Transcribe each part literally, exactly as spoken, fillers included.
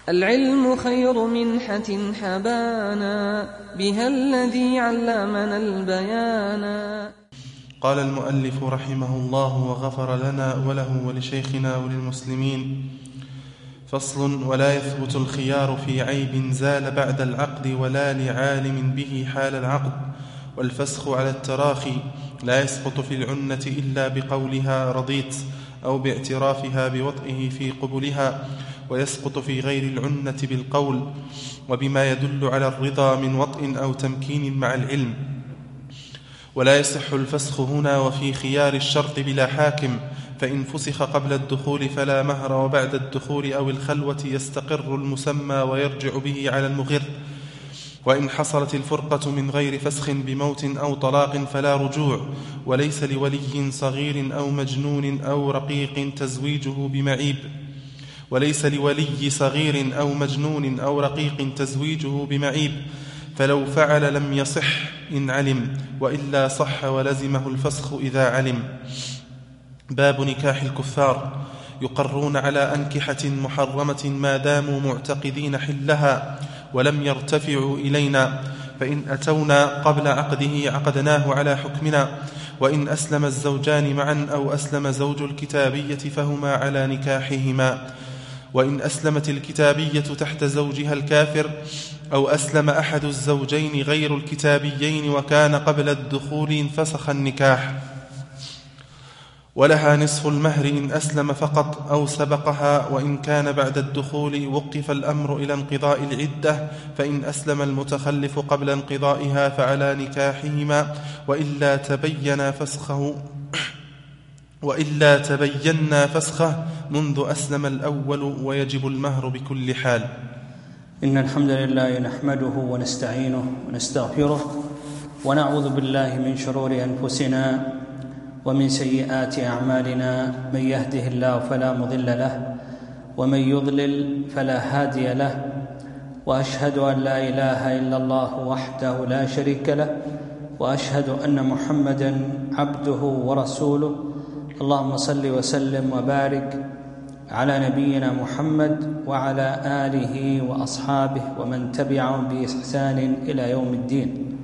العلم خير منحة حبانا بها الذي علمنا البيانا. قال المؤلف رحمه الله وغفر لنا وله ولشيخنا وللمسلمين: فصل. ولا يثبت الخيار في عيب زال بعد العقد ولا لعالم به حال العقد. والفسخ على التراخي لا يسقط في العنة إلا بقولها رضيت أو باعترافها بوطئه في قبلها، ويسقط في غير العنة بالقول وبما يدل على الرضا من وطئ أو تمكين مع العلم. ولا يصح الفسخ هنا وفي خيار الشرط بلا حاكم، فإن فسخ قبل الدخول فلا مهر، وبعد الدخول أو الخلوة يستقر المسمى ويرجع به على المغر. وإن حصلت الفرقة من غير فسخ بموت أو طلاق فلا رجوع. وليس لولي صغير أو مجنون أو رقيق تزويجه بمعيب وليس لولي صغير أو مجنون أو رقيق تزويجه بمعيب، فلو فعل لم يصح إن علم، وإلا صح ولزمه الفسخ إذا علم. باب نكاح الكفار: يقرون على أنكحة محرمة ما داموا معتقدين حلها ولم يرتفعوا إلينا، فإن أتونا قبل عقده عقدناه على حكمنا. وإن أسلم الزوجان معا أو أسلم زوج الكتابية فهما على نكاحهما. وإن أسلمت الكتابية تحت زوجها الكافر أو أسلم أحد الزوجين غير الكتابيين وكان قبل الدخول انفسخ النكاح. ولها نصف المهر إن أسلم فقط أو سبقها، وإن كان بعد الدخول وقف الأمر إلى انقضاء العدة، فإن أسلم المتخلف قبل انقضائها فعلى نكاحهما، وإلا تبين فسخه وإلا تبينا فسخه منذ أسلم الأول، ويجب المهر بكل حال. إن الحمد لله نحمده ونستعينه ونستغفره، ونعوذ بالله من شرور أنفسنا ومن سيئات أعمالنا. من يهده الله فلا مضل له، ومن يضلل فلا هادي له. وأشهد أن لا إله إلا الله وحده لا شريك له، وأشهد أن محمدا عبده ورسوله. اللهم صل وسلم وبارك على نبينا محمد وعلى آله وأصحابه ومن تبعهم بإحسان إلى يوم الدين.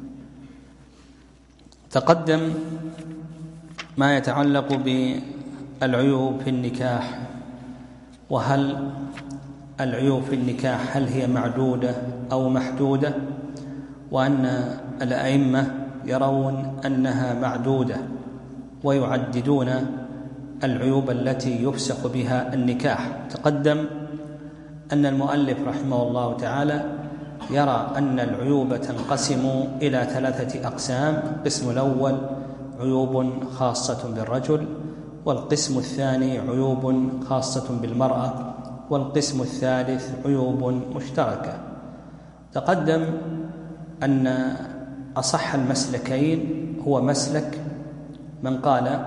تقدم ما يتعلق بالعيوب في النكاح، وهل العيوب في النكاح هل هي معدودة أو محدودة، وأن الأئمة يرون أنها معدودة ويعددون العيوب التي يفسخ بها النكاح. تقدم أن المؤلف رحمه الله تعالى يرى أن العيوب تنقسم إلى ثلاثة أقسام: القسم الأول عيوب خاصة بالرجل، والقسم الثاني عيوب خاصة بالمرأة، والقسم الثالث عيوب مشتركة. تقدم أن أصح المسلكين هو مسلك من قال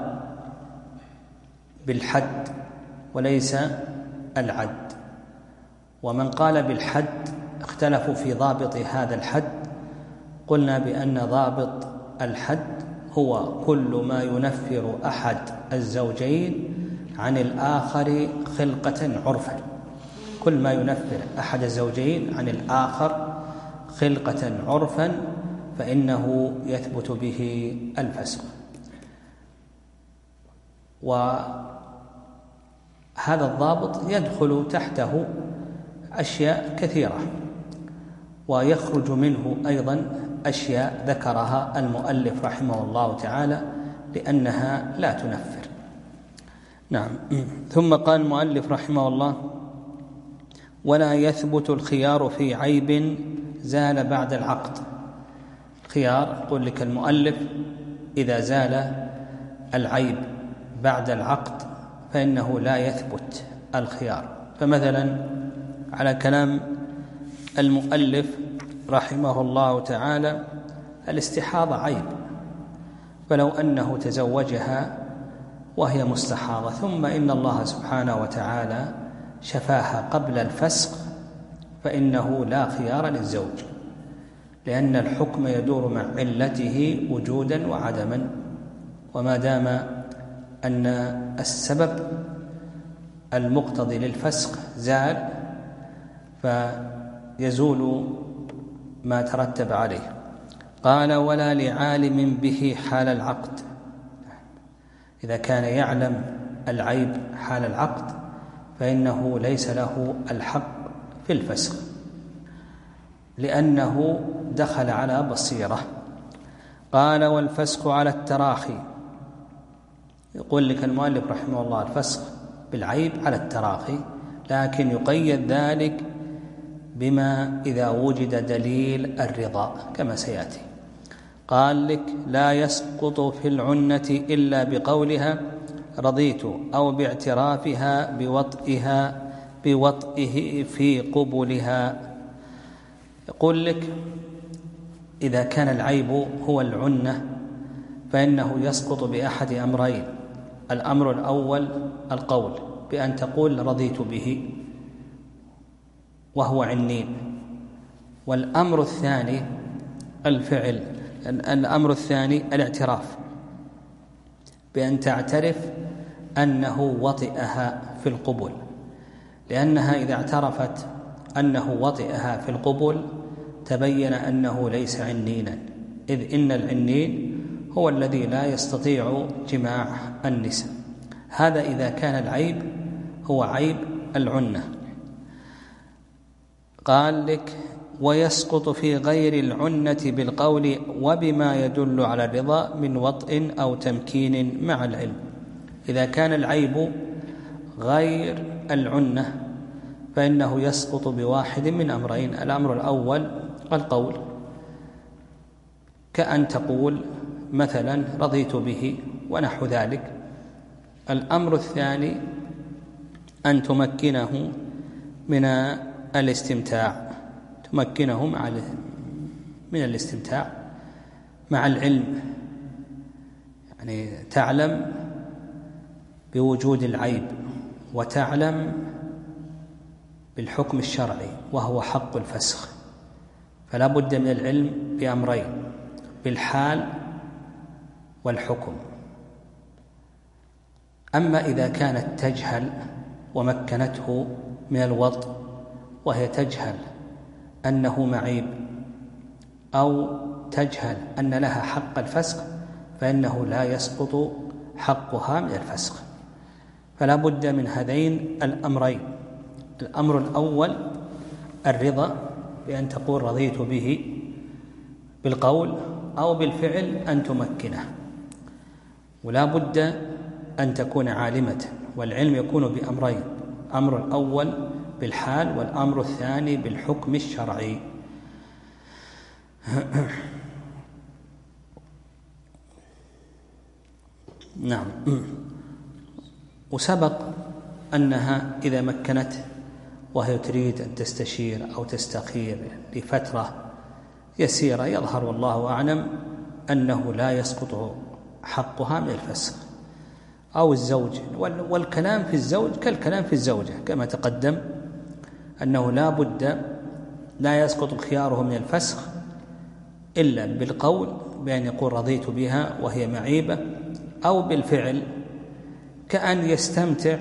بالحد وليس العد، ومن قال بالحد اختلفوا في ضابط هذا الحد. قلنا بأن ضابط الحد هو كل ما ينفر أحد الزوجين عن الآخر خلقة عرفا، كل ما ينفر أحد الزوجين عن الآخر خلقة عرفا فإنه يثبت به الفسخ. وهذا الضابط يدخل تحته أشياء كثيرة، ويخرج منه أيضا أشياء ذكرها المؤلف رحمه الله تعالى لأنها لا تنفر. نعم. ثم قال المؤلف رحمه الله: ولا يثبت الخيار في عيب زال بعد العقد. خيار يقول لك المؤلف إذا زال العيب بعد العقد فإنه لا يثبت الخيار. فمثلا على كلام المؤلف رحمه الله تعالى الاستحاضة عيب، فلو أنه تزوجها وهي مستحاضة ثم إن الله سبحانه وتعالى شفاها قبل الفسق فإنه لا خيار للزوج، لأن الحكم يدور مع علته وجودا وعدما، وما دام أن السبب المقتضي للفسق زال فيزول ما ترتب عليه. قال ولا لعالم به حال العقد، إذا كان يعلم العيب حال العقد فإنه ليس له الحق في الفسخ، لأنه دخل على بصيرة. قال والفسخ على التراخي، يقول لك المؤلف رحمه الله الفسخ بالعيب على التراخي، لكن يقيد ذلك بما إذا وجد دليل الرضا كما سيأتي. قال لك لا يسقط في العنة إلا بقولها رضيت أو باعترافها بوطئها بوطئه في قبلها. يقول لك إذا كان العيب هو العنة فإنه يسقط بأحد أمرين. الأمر الأول القول بأن تقول رضيت به وهو عنين، والأمر الثاني الفعل الأمر الثاني الاعتراف بأن تعترف أنه وطئها في القبل، لأنها إذا اعترفت أنه وطئها في القبل تبين أنه ليس عنينا، إذ إن العنين هو الذي لا يستطيع جماع النساء. هذا إذا كان العيب هو عيب العنة. قال لك ويسقط في غير العنة بالقول وبما يدل على الرضا من وطئ أو تمكين مع العلم. إذا كان العيب غير العنة فإنه يسقط بواحد من أمرين. الأمر الأول القول، كأن تقول مثلا رضيت به ونحو ذلك. الأمر الثاني أن تمكنه من الاستمتاع، تمكنه مع من الاستمتاع مع العلم، يعني تعلم بوجود العيب وتعلم بالحكم الشرعي وهو حق الفسخ، فلا بد من العلم بأمرين، بالحال والحكم. أما إذا كانت تجهل ومكنته من الوطء وهي تجهل أنه معيب أو تجهل أن لها حق الفسخ فإنه لا يسقط حقها من الفسخ، فلا بد من هذين الأمرين. الأمر الأول الرضا بأن تقول رضيت به بالقول أو بالفعل أن تمكنه، ولا بد أن تكون عالمة، والعلم يكون بأمرين، الأمر الأول بالحال والأمر الثاني بالحكم الشرعي. نعم. وسبق أنها إذا مكنت وهي تريد أن تستشير أو تستخير لفترة يسيرة يظهر والله أعلم أنه لا يسقط حقها من الفسخ، أو الزوج، والكلام في الزوج كالكلام في الزوجة كما تقدم أنه لا بد لا يسقط خياره من الفسخ إلا بالقول بأن يقول رضيت بها وهي معيبة، أو بالفعل كأن يستمتع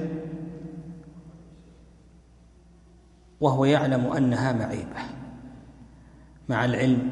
وهو يعلم أنها معيبة مع العلم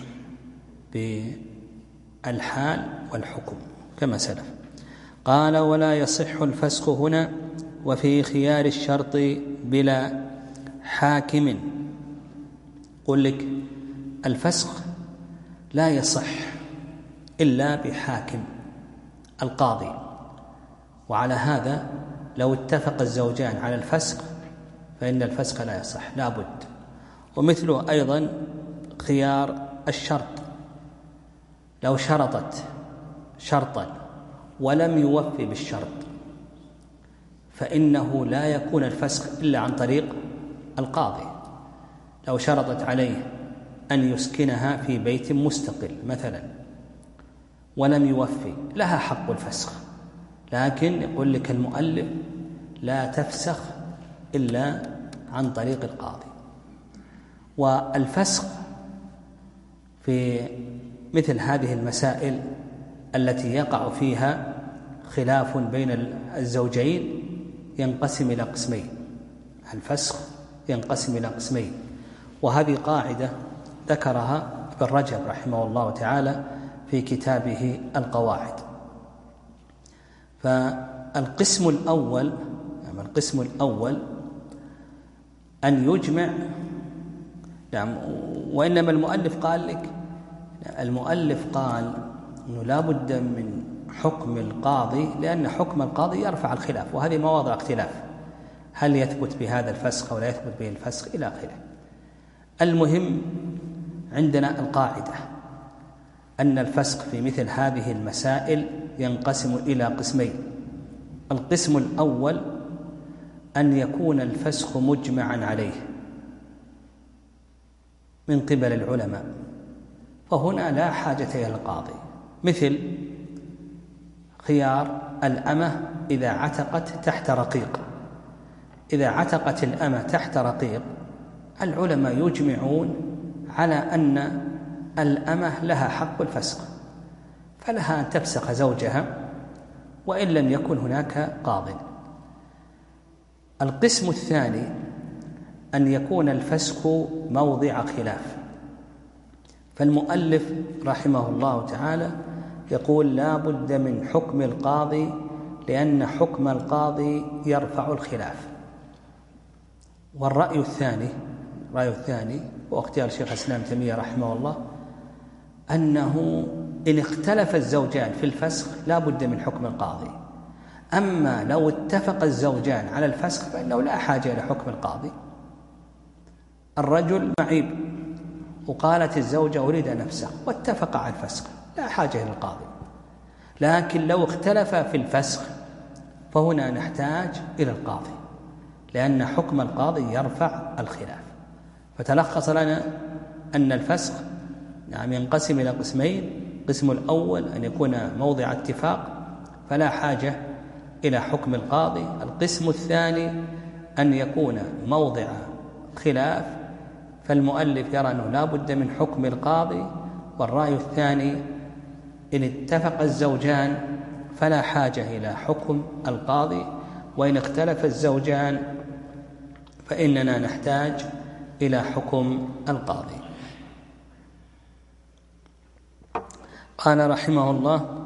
بالحال والحكم كما سلف. قال ولا يصح الفسخ هنا وفي خيار الشرط بلا حاكم. قل لك الفسخ لا يصح إلا بحاكم القاضي، وعلى هذا لو اتفق الزوجان على الفسخ فإن الفسخ لا يصح لا بد. ومثله أيضا خيار الشرط، لو شرطت شرطا ولم يوفي بالشرط فإنه لا يكون الفسخ إلا عن طريق القاضي. لو شرطت عليه أن يسكنها في بيت مستقل مثلا ولم يوفي لها حق الفسخ، لكن يقول لك المؤلف لا تفسخ إلا عن طريق القاضي. والفسخ في مثل هذه المسائل التي يقع فيها خلاف بين الزوجين ينقسم إلى قسمين. الفسخ ينقسم إلى قسمين. وهذه قاعدة ذكرها ابن رجب رحمه الله تعالى في كتابه القواعد. فالقسم الأول يعني القسم الأول أن يجمع، يعني وإنما المؤلف قال لك المؤلف قال أنه لا بد من حكم القاضي، لأن حكم القاضي يرفع الخلاف، وهذه مواضع اختلاف، هل يثبت بهذا الفسخ ولا يثبت به الفسخ إلى آخره. المهم عندنا القاعدة أن الفسخ في مثل هذه المسائل ينقسم إلى قسمين. القسم الأول أن يكون الفسخ مجمعا عليه من قبل العلماء، فهنا لا حاجة إلى القاضي، مثل خيار الأمة إذا عتقت تحت رقيق. إذا عتقت الأمة تحت رقيق العلماء يجمعون على أن الأمة لها حق الفسخ، فلها أن تفسخ زوجها وإن لم يكن هناك قاض. القسم الثاني أن يكون الفسخ موضع خلاف، فالمؤلف رحمه الله تعالى يقول لا بد من حكم القاضي، لأن حكم القاضي يرفع الخلاف. والرأي الثاني الرأي الثاني واختيار الشيخ الإسلام تيمية رحمه الله أنه إن اختلف الزوجان في الفسخ لا بد من حكم القاضي، أما لو اتفق الزوجان على الفسخ فإنه لا حاجة إلى حكم القاضي. الرجل معيب وقالت الزوجة أريد أن أفسخ واتفق على الفسخ، لا حاجة إلى القاضي. لكن لو اختلف في الفسخ فهنا نحتاج إلى القاضي، لأن حكم القاضي يرفع الخلاف. فتلخص لنا أن الفسخ نعم ينقسم إلى قسمين. القسم الأول أن يكون موضع اتفاق فلا حاجة إلى حكم القاضي. القسم الثاني أن يكون موضع خلاف، فالمؤلف يرى أنه لا بد من حكم القاضي. والرأي الثاني إن اتفق الزوجان فلا حاجة إلى حكم القاضي، وإن اختلف الزوجان فإننا نحتاج إلى حكم القاضي. قال رحمه الله: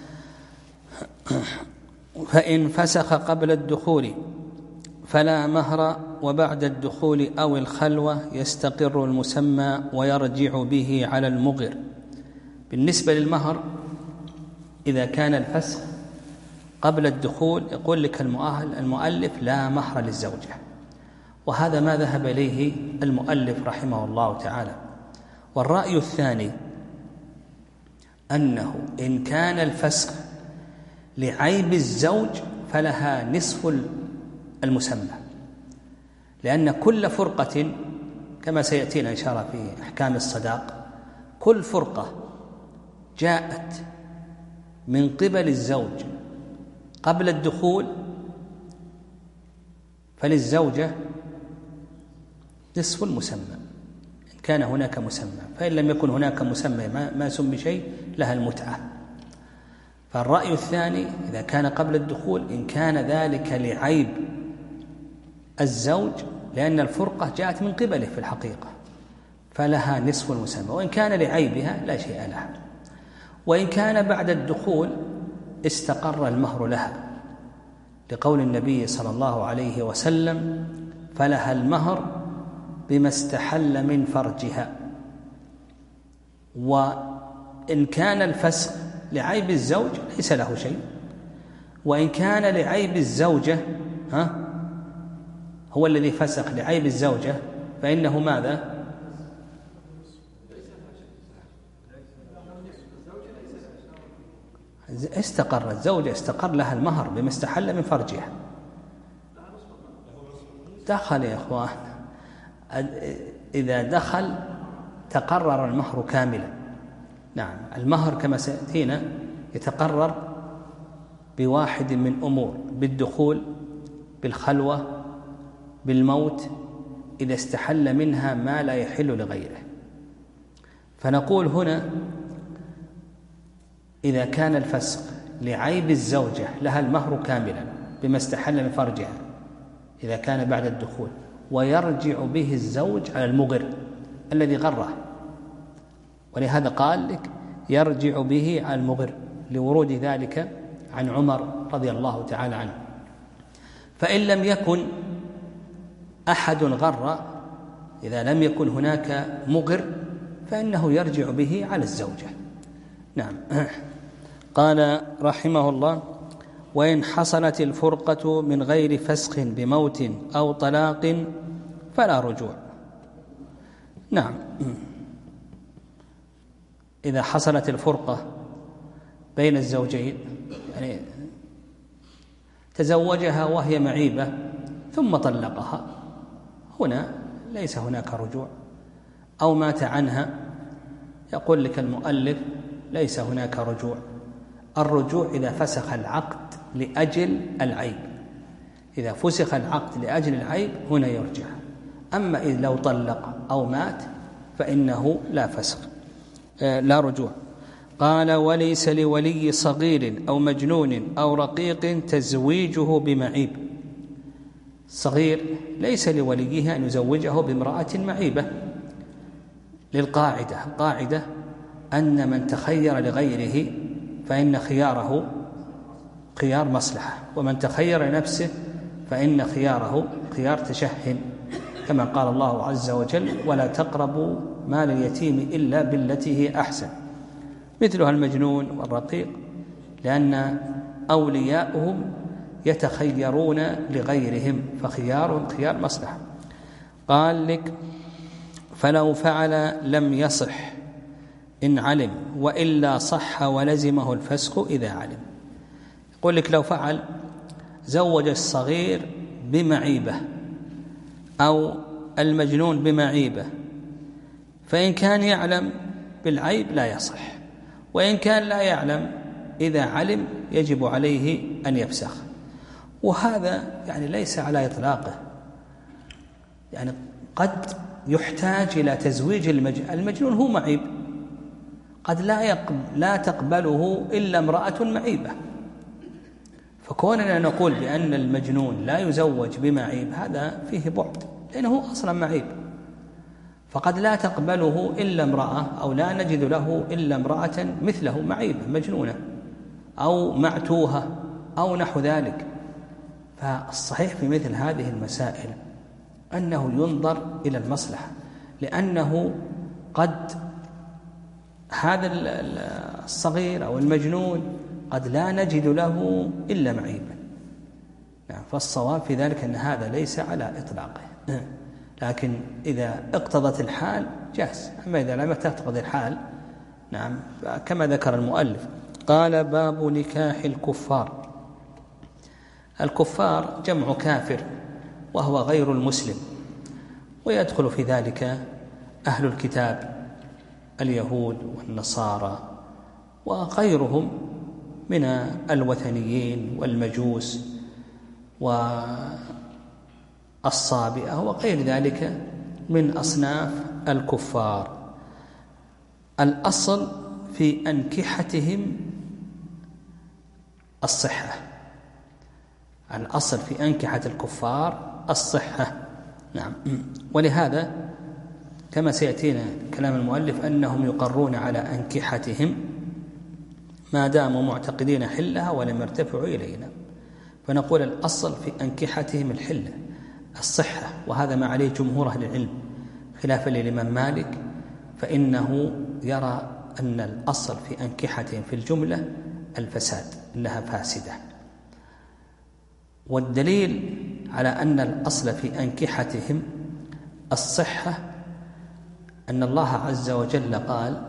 فإن فسخ قبل الدخول فلا مهر، وبعد الدخول أو الخلوة يستقر المسمى ويرجع به على المغر. بالنسبة للمهر إذا كان الفسخ قبل الدخول يقول لك المؤلف لا مهر للزوجة، وهذا ما ذهب إليه المؤلف رحمه الله تعالى. والرأي الثاني أنه إن كان الفسخ لعيب الزوج فلها نصف المسمى، لأن كل فرقة كما سيأتينا إشارة في أحكام الصداق، كل فرقة جاءت من قبل الزوج قبل الدخول فللزوجة نصف المسمى إن كان هناك مسمى، فإن لم يكن هناك مسمى ما, ما سمي شيء لها المتعة. فالرأي الثاني إذا كان قبل الدخول إن كان ذلك لعيب الزوج، لأن الفرقة جاءت من قبله في الحقيقة، فلها نصف المسمى، وإن كان لعيبها لا شيء لها. وإن كان بعد الدخول استقر المهر لها، لقول النبي صلى الله عليه وسلم: فلها المهر بما استحل من فرجها. وإن كان الفسخ لعيب الزوج ليس له شيء، وإن كان لعيب الزوجة ها هو الذي فسخ لعيب الزوجة فإنه ماذا؟ استقر الزوجة استقر لها المهر بما استحل من فرجها. دخل يا إخوان، إذا دخل تقرر المهر كاملا. نعم، المهر كما سيأتينا يتقرر بواحد من أمور: بالدخول، بالخلوة، بالموت، إذا استحل منها ما لا يحل لغيره. فنقول هنا إذا كان الفسق لعيب الزوجة لها المهر كاملا بما استحل من فرجها إذا كان بعد الدخول، ويرجع به الزوج على المغر الذي غره، ولهذا قال لك يرجع به على المغر لورود ذلك عن عمر رضي الله تعالى عنه. فإن لم يكن أحد غر، إذا لم يكن هناك مغر فإنه يرجع به على الزوجة. نعم. قال رحمه الله: وإن حصلت الفرقة من غير فسخ بموت أو طلاق فلا رجوع. نعم، إذا حصلت الفرقة بين الزوجين، يعني تزوجها وهي معيبة ثم طلقها، هنا ليس هناك رجوع، أو مات عنها، يقول لك المؤلف ليس هناك رجوع. الرجوع إذا فسخ العقد لأجل العيب، إذا فسخ العقد لأجل العيب هنا يرجع. أما إذا لو طلق أو مات فإنه لا فسخ، لا رجوع. قال: وليس لولي صغير أو مجنون أو رقيق تزويجه بمعيب. صغير ليس لوليه أن يزوجه بامرأة معيبة، للقاعدة قاعدة أن من تخير لغيره فإن خياره خيار مصلحة، ومن تخير لنفسه فإن خياره خيار تشهن، كما قال الله عز وجل: ولا تقربوا مال اليتيم إلا بالتي هي أحسن. مثلها المجنون والرقيق، لأن أولياؤهم يتخيرون لغيرهم، فخيارهم خيار مصلحة. قال لك: فلو فعل لم يصح إن علم، وإلا صح ولزمه الفسخ إذا علم. يقول لك لو فعل زوج الصغير بمعيبة أو المجنون بمعيبة، فإن كان يعلم بالعيب لا يصح، وإن كان لا يعلم إذا علم يجب عليه أن يفسخ. وهذا يعني ليس على إطلاقه، يعني قد يحتاج إلى تزويج المجنون. المجنون هو معيب، قد لا يقبل لا تقبله إلا امرأة معيبة، فكوننا نقول بأن المجنون لا يزوج بمعيب هذا فيه بعد، لأنه أصلا معيب، فقد لا تقبله إلا امرأة، أو لا نجد له إلا امرأة مثله معيبة مجنونة أو معتوهة أو نحو ذلك. فالصحيح في مثل هذه المسائل أنه ينظر إلى المصلحة، لأنه قد هذا الصغير أو المجنون قد لا نجد له إلا معيبا. نعم، فالصواب في ذلك أن هذا ليس على إطلاقه، لكن إذا اقتضت الحال جاز، أما إذا لم تقتضي الحال نعم كما ذكر المؤلف. قال: باب نكاح الكفار. الكفار جمع كافر وهو غير المسلم، ويدخل في ذلك أهل الكتاب اليهود والنصارى وغيرهم من الوثنيين والمجوس والصابئة وغير ذلك من أصناف الكفار. الأصل في أنكحتهم الصحة، الأصل في أنكحة الكفار الصحة. نعم، ولهذا كما سيأتينا كلام المؤلف أنهم يقرون على أنكحتهم ما داموا معتقدين حلها ولم يرتفعوا إلينا، فنقول الأصل في أنكحتهم الحلة الصحة، وهذا ما عليه جمهور أهل العلم، خلافا للإمام مالك فإنه يرى أن الأصل في أنكحتهم في الجملة الفساد، أنها فاسدة. والدليل على أن الأصل في أنكحتهم الصحة أن الله عز وجل قال: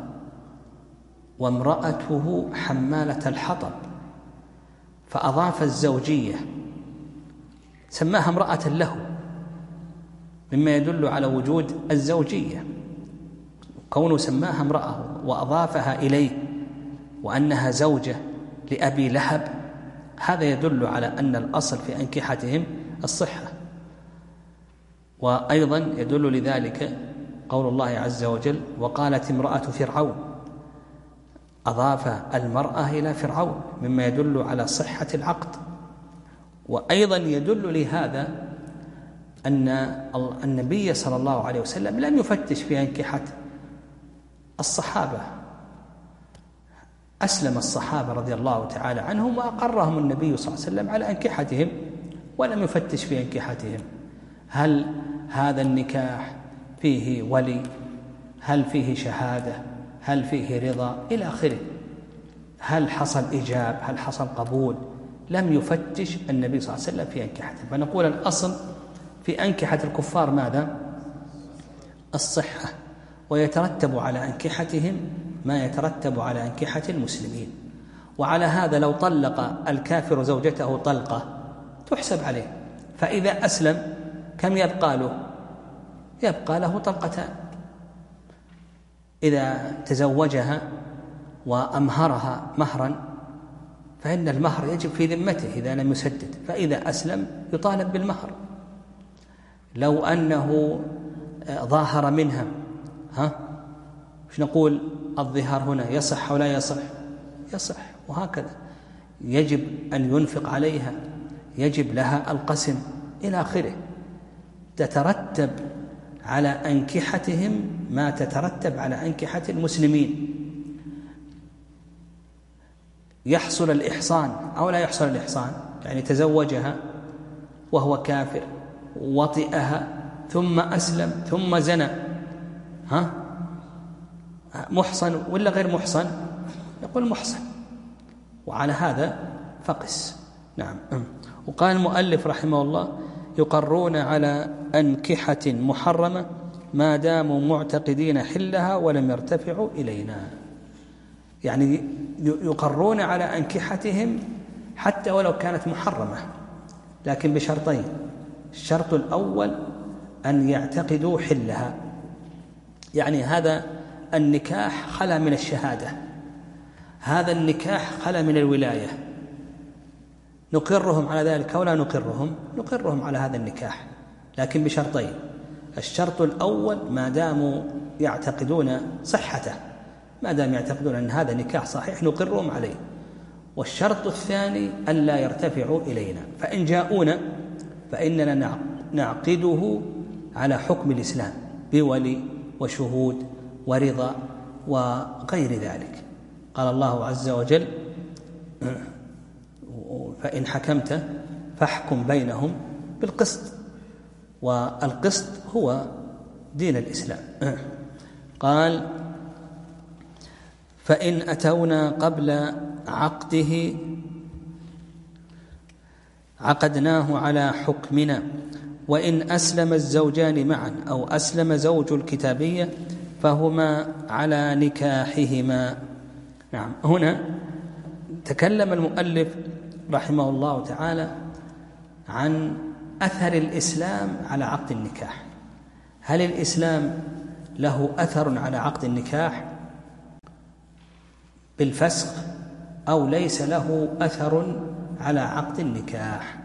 وامرأته حمالة الحطب، فأضاف الزوجية، سماها امرأة له، مما يدل على وجود الزوجية، كونه سماها امرأة وأضافها إليه وأنها زوجة لأبي لهب، هذا يدل على أن الأصل في أنكحتهم الصحة. وأيضا يدل لذلك قول الله عز وجل: وقالت امرأة فرعون، أضاف المرأة إلى فرعون، مما يدل على صحة العقد. وأيضا يدل لهذا أن النبي صلى الله عليه وسلم لم يفتش في أنكحة الصحابة. أسلم الصحابة رضي الله تعالى عنهم وأقرهم النبي صلى الله عليه وسلم على أنكحتهم ولم يفتش في أنكحتهم. هل هذا النكاح فيه ولي؟ هل فيه شهادة؟ هل فيه رضا؟ إلى آخره. هل حصل إجاب؟ هل حصل قبول؟ لم يفتش النبي صلى الله عليه وسلم في أنكحتهم. فنقول الأصل في أنكحة الكفار ماذا؟ الصحة، ويترتب على أنكحتهم ما يترتب على أنكحة المسلمين. وعلى هذا لو طلق الكافر زوجته طلقة تحسب عليه، فإذا أسلم كم يبقى له؟ يبقى له طلقتان. إذا تزوجها وأمهرها مهرا فإن المهر يجب في ذمته إذا لم يسدد، فإذا أسلم يطالب بالمهر. لو أنه ظاهر منها، ها مش نقول الظهار هنا يصح ولا يصح؟ يصح. وهكذا يجب أن ينفق عليها، يجب لها القسم إلى آخره. تترتب على أنكحتهم ما تترتب على أنكحة المسلمين. يحصل الإحصان أو لا يحصل الإحصان، يعني تزوجها وهو كافر، وطئها ثم أسلم ثم زنى، ها محصن ولا غير محصن؟ يقول محصن. وعلى هذا فقس. نعم. وقال المؤلف رحمه الله: يقرون على أنكحة محرمة ما داموا معتقدين حلها ولم يرتفعوا إلينا. يعني يقرون على أنكحتهم حتى ولو كانت محرمة، لكن بشرطين. الشرط الأول أن يعتقدوا حلها، يعني هذا النكاح خلا من الشهادة، هذا النكاح خلا من الولاية. نقرهم على ذلك أو لا نقرهم؟ نقرهم على هذا النكاح، لكن بشرطين. الشرط الأول ما داموا يعتقدون صحته، ما دام يعتقدون أن هذا نكاح صحيح نقرهم عليه. والشرط الثاني أن لا يرتفعوا إلينا، فإن جاءونا فإننا نعقده على حكم الإسلام بولي وشهود ورضا وغير ذلك. قال الله عز وجل: فإن حكمت فاحكم بينهم بالقسط، والقسط هو دين الإسلام. قال: فإن أتونا قبل عقده عقدناه على حكمنا، وإن أسلم الزوجان معا أو أسلم زوج الكتابية فهما على نكاحهما. نعم. هنا تكلم المؤلف رحمه الله تعالى عن أثر الإسلام على عقد النكاح. هل الإسلام له أثر على عقد النكاح بالفسخ أو ليس له أثر على عقد النكاح؟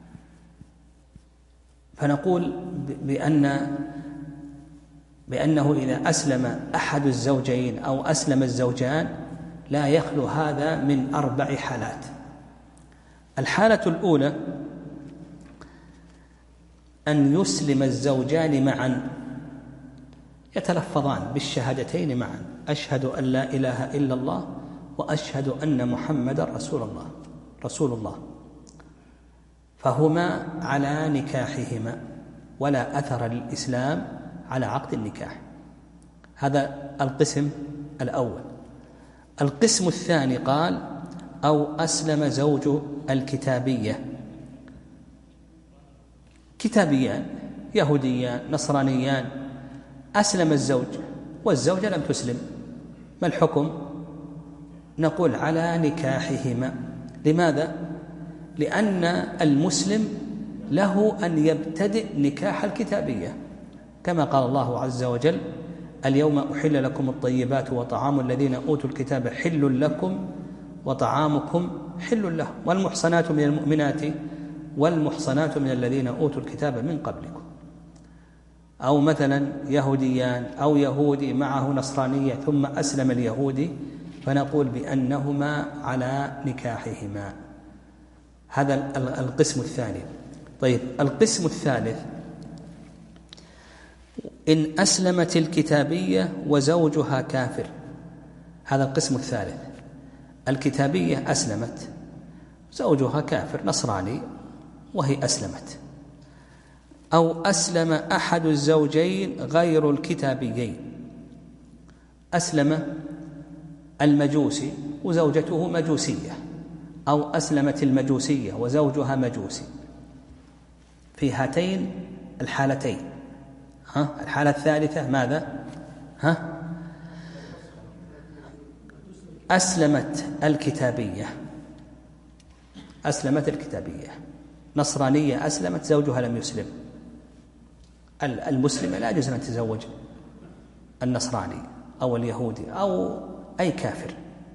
فنقول بأن بأنه إذا أسلم أحد الزوجين أو أسلم الزوجان لا يخلو هذا من أربع حالات. الحالة الأولى أن يسلم الزوجان معا، يتلفظان بالشهادتين معا: أشهد أن لا إله إلا الله وأشهد أن محمدا رسول الله رسول الله فهما على نكاحهما ولا أثر للإسلام على عقد النكاح. هذا القسم الأول. القسم الثاني قال: أو أسلم زوج الكتابية، كتابيان يهوديان نصرانيان، أسلم الزوج والزوجة لم تسلم، ما الحكم؟ نقول على نكاحهما. لماذا؟ لأن المسلم له أن يبتدئ نكاح الكتابية، كما قال الله عز وجل: اليوم أحل لكم الطيبات وطعام الذين أوتوا الكتاب حل لكم وطعامكم حل لهم، والمحصنات من المؤمنات والمحصنات من الذين أوتوا الكتاب من قبلكم. أو مثلا يهوديان أو يهودي معه نصرانية ثم أسلم اليهودي، فنقول بأنهما على نكاحهما. هذا القسم الثاني. طيب، القسم الثالث إن أسلمت الكتابية وزوجها كافر. هذا القسم الثالث. الكتابية أسلمت، زوجها كافر نصراني وهي أسلمت. أو أسلم أحد الزوجين غير الكتابيين، أسلم المجوسي وزوجته مجوسية، أو أسلمت المجوسية وزوجها مجوسي. في هاتين الحالتين ها الحالة الثالثة ماذا؟ ها أسلمت الكتابية أسلمت الكتابية نصرانية أسلمت، زوجها لم يسلم. المسلمة لا يجوز أن تتزوج النصراني أو اليهودي أو أي كافر.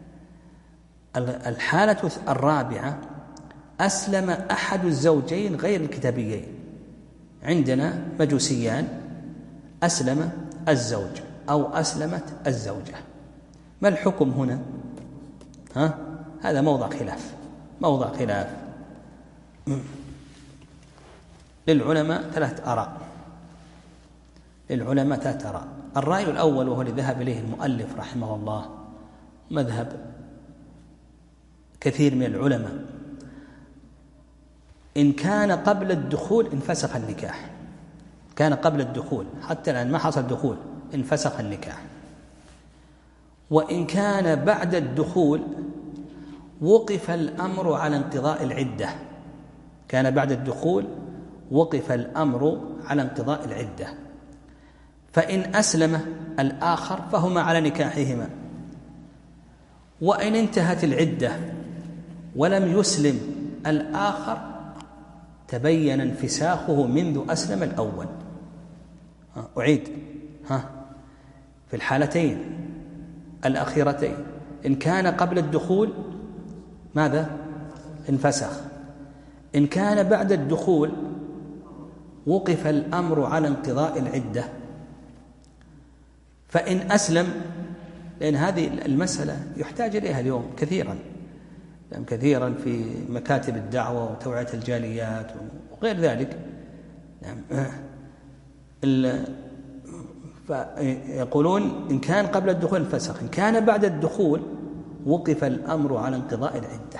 الحالة الرابعة أسلم أحد الزوجين غير الكتابيين. عندنا مجوسيان، أسلم الزوج أو أسلمت الزوجة، ما الحكم هنا؟ ها؟ هذا موضع خلاف موضع خلاف للعلماء ثلاث آراء للعلماء ثلاث آراء. الرأي الأول وهو الذي ذهب إليه المؤلف رحمه الله، مذهب كثير من العلماء، إن كان قبل الدخول انفسخ النكاح. كان قبل الدخول، حتى الآن ما حصل دخول، انفسخ النكاح. وإن كان بعد الدخول وقف الأمر على انقضاء العدة. كان بعد الدخول وقف الأمر على انقضاء العدة. فإن أسلم الآخر فهما على نكاحهما، وإن انتهت العدة ولم يسلم الآخر تبين انفساخه منذ أسلم الأول. أعيد ها في الحالتين الأخيرتين، إن كان قبل الدخول ماذا؟ انفسخ. إن كان بعد الدخول وقف الأمر على انقضاء العدة. فإن أسلم، لأن هذه المسألة يحتاج إليها اليوم كثيرا كثيرا في مكاتب الدعوة وتوعية الجاليات وغير ذلك. فيقولون إن كان قبل الدخول انفسخ، إن كان بعد الدخول وقف الأمر على انقضاء العدة.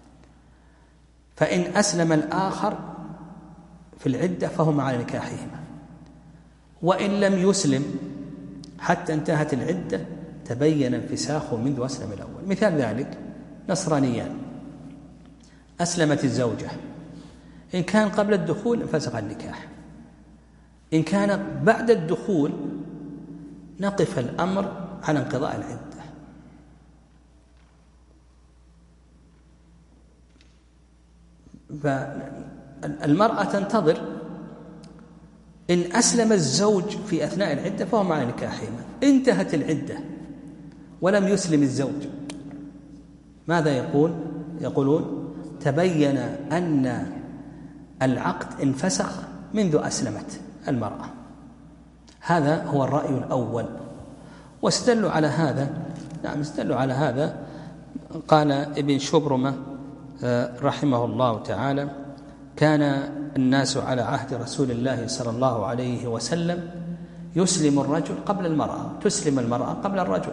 فإن أسلم الآخر في العدة فهما على نكاحهما، وإن لم يسلم حتى انتهت العدة تبين انفساخه منذ أسلم الأول. مثال ذلك نصرانيان، أسلمت الزوجة، إن كان قبل الدخول انفسخ النكاح، إن كان بعد الدخول نقف الأمر على انقضاء العدة. فالمرأة تنتظر، إن أسلم الزوج في أثناء العدة فهو على نكاحهما. انتهت العدة ولم يسلم الزوج، ماذا يقول؟ يقولون تبين أن العقد انفسخ منذ أسلمت المرأة. هذا هو الرأي الأول. واستدلوا على هذا نعم استدلوا على هذا قال ابن شبرمة رحمه الله تعالى: كان الناس على عهد رسول الله صلى الله عليه وسلم يسلم الرجل قبل المرأة، تسلم المرأة قبل الرجل،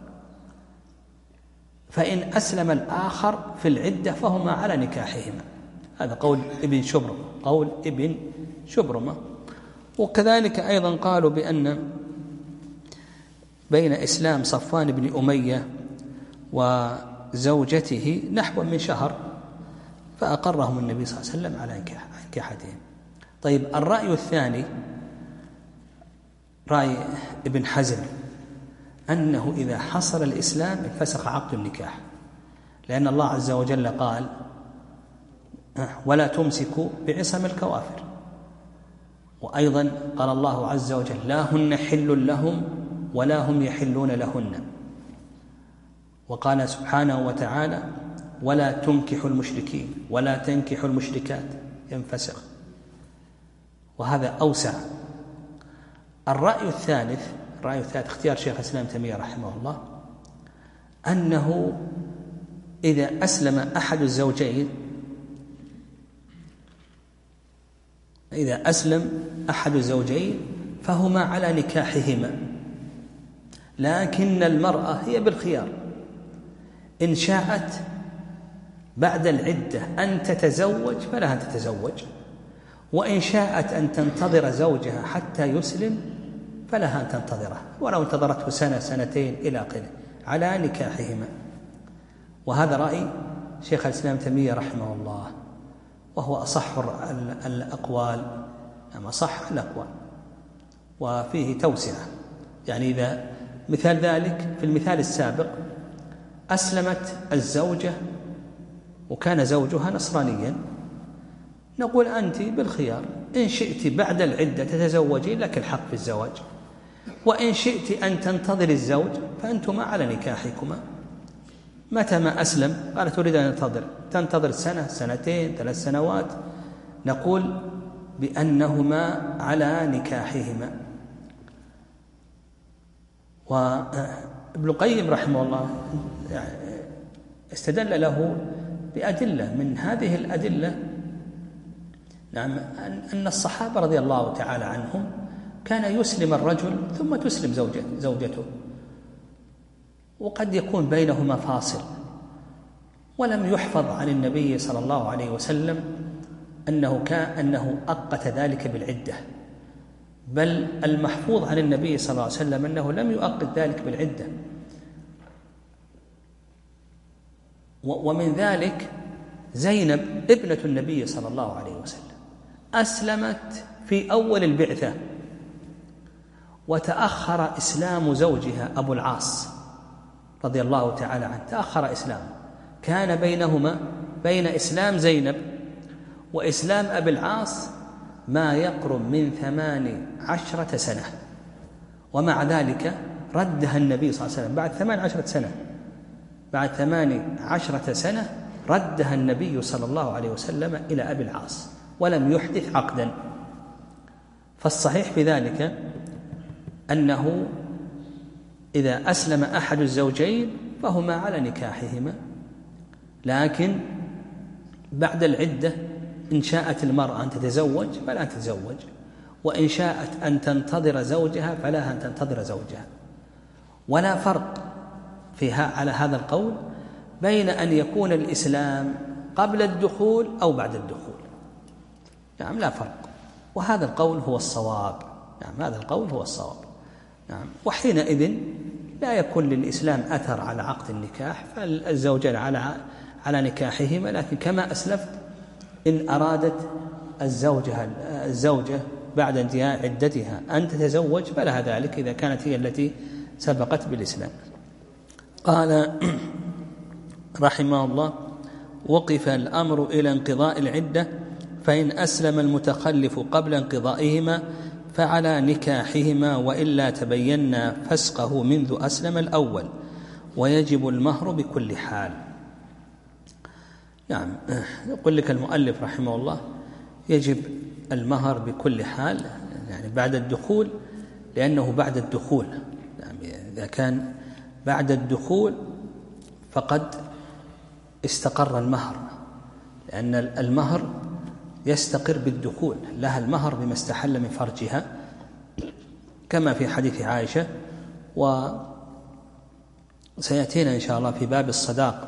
فإن أسلم الآخر في العدة فهما على نكاحهما. هذا قول ابن شبرمة قول ابن شبرمة. وكذلك أيضا قالوا بأن بين إسلام صفوان بن أمية وزوجته نحو من شهر، فأقرهم النبي صلى الله عليه وسلم على نكاحتهم. طيب، الرأي الثاني رأي ابن حزم، أنه إذا حصل الإسلام انفسخ عقد النكاح، لأن الله عز وجل قال: ولا تمسكوا بعصم الكوافر. وأيضا قال الله عز وجل: لا هن حل لهم ولا هم يحلون لهن. وقال سبحانه وتعالى: ولا تنكحوا المشركين ولا تنكحوا المشركات، ينفسخ. وهذا أوسع. الرأي الثالث الرأي الثالث اختيار شيخ الإسلام تيمية رحمه الله، أنه إذا أسلم أحد الزوجين إذا أسلم أحد الزوجين فهما على نكاحهما، لكن المرأة هي بالخيار، إن شاءت بعد العدة أن تتزوج فلها أن تتزوج، وإن شاءت أن تنتظر زوجها حتى يسلم فلها أن تنتظره، ولو انتظرته سنة سنتين إلى آخره، على نكاحهما. وهذا رأي شيخ الإسلام تيمية رحمه الله، وهو أصح الأقوال، أما صح الأقوال، وفيه توسعة. يعني إذا مثال ذلك في المثال السابق أسلمت الزوجة وكان زوجها نصرانيا، نقول أنت بالخيار، إن شئت بعد العدة تتزوجين لك الحق في الزواج، وإن شئت أن تنتظر الزوج فأنتما على نكاحكما. متى ما أسلم قال تريد أن تنتظر تنتظر سنة سنتين ثلاث سنوات، نقول بأنهما على نكاحهما. وابن القيم رحمه الله استدل له بأدلة، من هذه الأدلة نعم أن الصحابة رضي الله تعالى عنهم كان يسلم الرجل ثم تسلم زوجته، وقد يكون بينهما فاصل، ولم يحفظ عن النبي صلى الله عليه وسلم أنه كان أنه أقت ذلك بالعدة، بل المحفوظ عن النبي صلى الله عليه وسلم أنه لم يؤقت ذلك بالعدة. ومن ذلك زينب ابنة النبي صلى الله عليه وسلم أسلمت في أول البعثة، وتأخر إسلام زوجها أبو العاص رضي الله تعالى عنه، تأخر إسلامه، كان بينهما بين إسلام زينب وإسلام أبي العاص ما يقرب من ثمان عشرة سنة، ومع ذلك ردها النبي صلى الله عليه وسلم بعد ثمان عشرة سنة بعد ثمان عشرة سنة ردها النبي صلى الله عليه وسلم إلى أبي العاص ولم يحدث عقدا. فالصحيح في ذلك أنه إذا أسلم أحد الزوجين فهما على نكاحهما، لكن بعد العدة إن شاءت المرأة أن تتزوج فلا تتزوج، وإن شاءت أن تنتظر زوجها فلا أن تنتظر زوجها. ولا فرق فيها على هذا القول بين أن يكون الإسلام قبل الدخول أو بعد الدخول، نعم لا فرق، وهذا القول هو الصواب، نعم هذا القول هو الصواب، نعم. وحينئذ لا يكون للإسلام أثر على عقد النكاح، فالزوجان على على نكاحهما، لكن كما أسلفت إن أرادت الزوجة الزوجة بعد انتهاء عدتها أن تتزوج فلها ذلك إذا كانت هي التي سبقت بالإسلام. قال رحمه الله: وقف الأمر إلى انقضاء العدة، فإن أسلم المتخلف قبل انقضائهما فعلى نكاحهما، وإلا تبين فسقه منذ أسلم الأول، ويجب المهر بكل حال. نعم، يقول لك المؤلف رحمه الله يجب المهر بكل حال، يعني بعد الدخول، لأنه بعد الدخول، يعني إذا كان بعد الدخول فقد استقر المهر، لأن المهر يستقر بالدخول، لها المهر بما استحل من فرجها، كما في حديث عائشة، وسيأتينا إن شاء الله في باب الصداق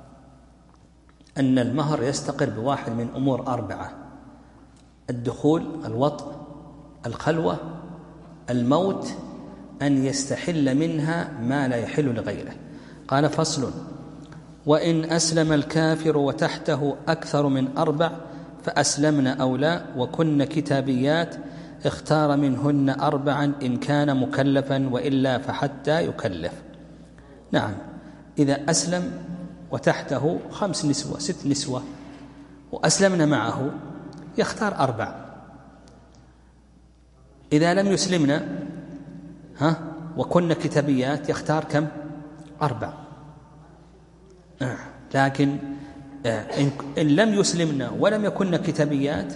أن المهر يستقر بواحد من أمور أربعة: الدخول، الوطء، الخلوة، الموت، أن يستحل منها ما لا يحل لغيره. قال: فصل: وإن أسلم الكافر وتحته أكثر من أربع فأسلمن أو لا، وكن كتابيات، اختار منهن أربعا إن كان مكلفا، وإلا فحتى يكلف. نعم، إذا أسلم وتحته خمس نسوة ست نسوة وأسلمنا معه يختار أربع. إذا لم يسلمنا ها وكن كتابيات يختار كم؟ أربع. لكن إن لم يسلمنا ولم يكن كتابيات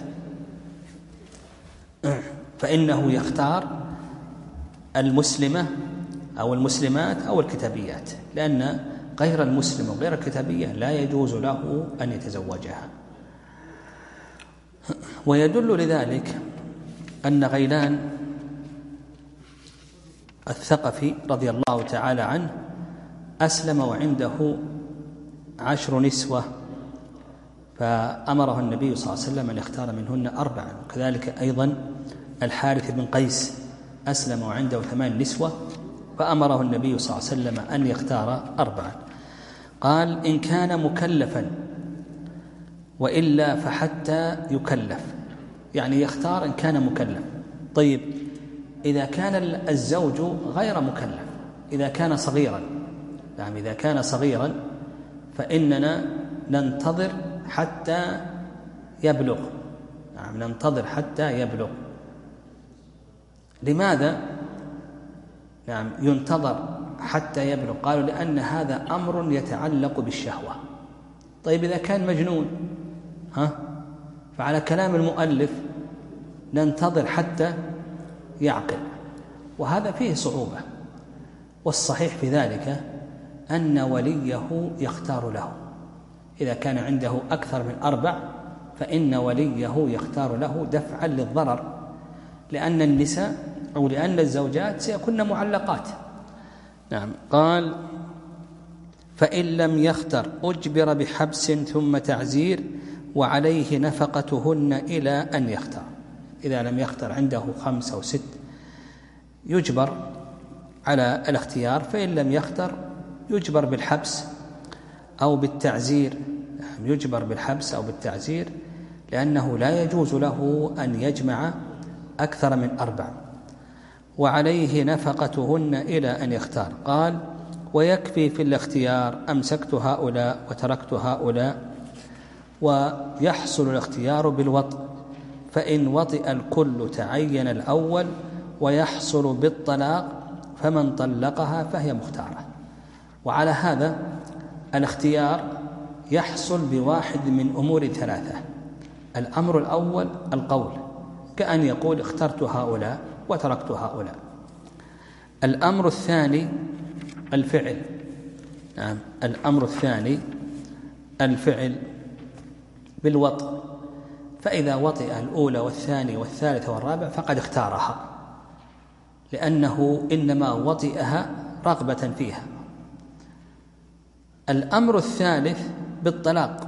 فإنه يختار المسلمة أو المسلمات أو الكتابيات، لأن غير المسلم وغير الكتابية لا يجوز له أن يتزوجها. ويدل لذلك أن غيلان الثقفي رضي الله تعالى عنه أسلم وعنده عشر نسوة، فأمره النبي صلى الله عليه وسلم أن يختار منهن أربعا. وكذلك أيضا الحارث بن قيس أسلم وعنده ثمان نسوة، فأمره النبي صلى الله عليه وسلم أن يختار أربعا. قال: إن كان مكلفا وإلا فحتى يكلف، يعني يختار إن كان مكلف. طيب إذا كان الزوج غير مكلف، إذا كان صغيرا، نعم إذا كان صغيرا فإننا ننتظر حتى يبلغ، نعم ننتظر حتى يبلغ. لماذا نعم ينتظر حتى يبلغ؟ قالوا: لأن هذا أمر يتعلق بالشهوة. طيب إذا كان مجنون، ها فعلى كلام المؤلف ننتظر حتى يعقل، وهذا فيه صعوبة. والصحيح في ذلك أن وليه يختار له. إذا كان عنده أكثر من أربع فإن وليه يختار له دفعا للضرر، لأن النساء أو لأن الزوجات سيكون معلقات. نعم. قال: فإن لم يختر أجبر بحبس ثم تعزير وعليه نفقتهن إلى أن يختار. إذا لم يختر عنده خمس أو ست يجبر على الاختيار، فإن لم يختر يجبر بالحبس أو بالتعزير. يجبر بالحبس أو بالتعزير لأنه لا يجوز له أن يجمع أكثر من أربع. وعليه نفقتهن إلى أن يختار. قال: ويكفي في الاختيار أمسكت هؤلاء وتركت هؤلاء. ويحصل الاختيار بالوطء، فإن وطئ الكل تعين الأول، ويحصل بالطلاق، فمن طلقها فهي مختارة. وعلى هذا الاختيار يحصل بواحد من أمور ثلاثة. الأمر الأول القول، كأن يقول: اخترت هؤلاء وتركت هؤلاء. الأمر الثاني الفعل، نعم الأمر الثاني الفعل بالوطء، فإذا وطئ الأولى والثاني والثالثة والرابع فقد اختارها، لأنه إنما وطئها رغبة فيها. الأمر الثالث بالطلاق،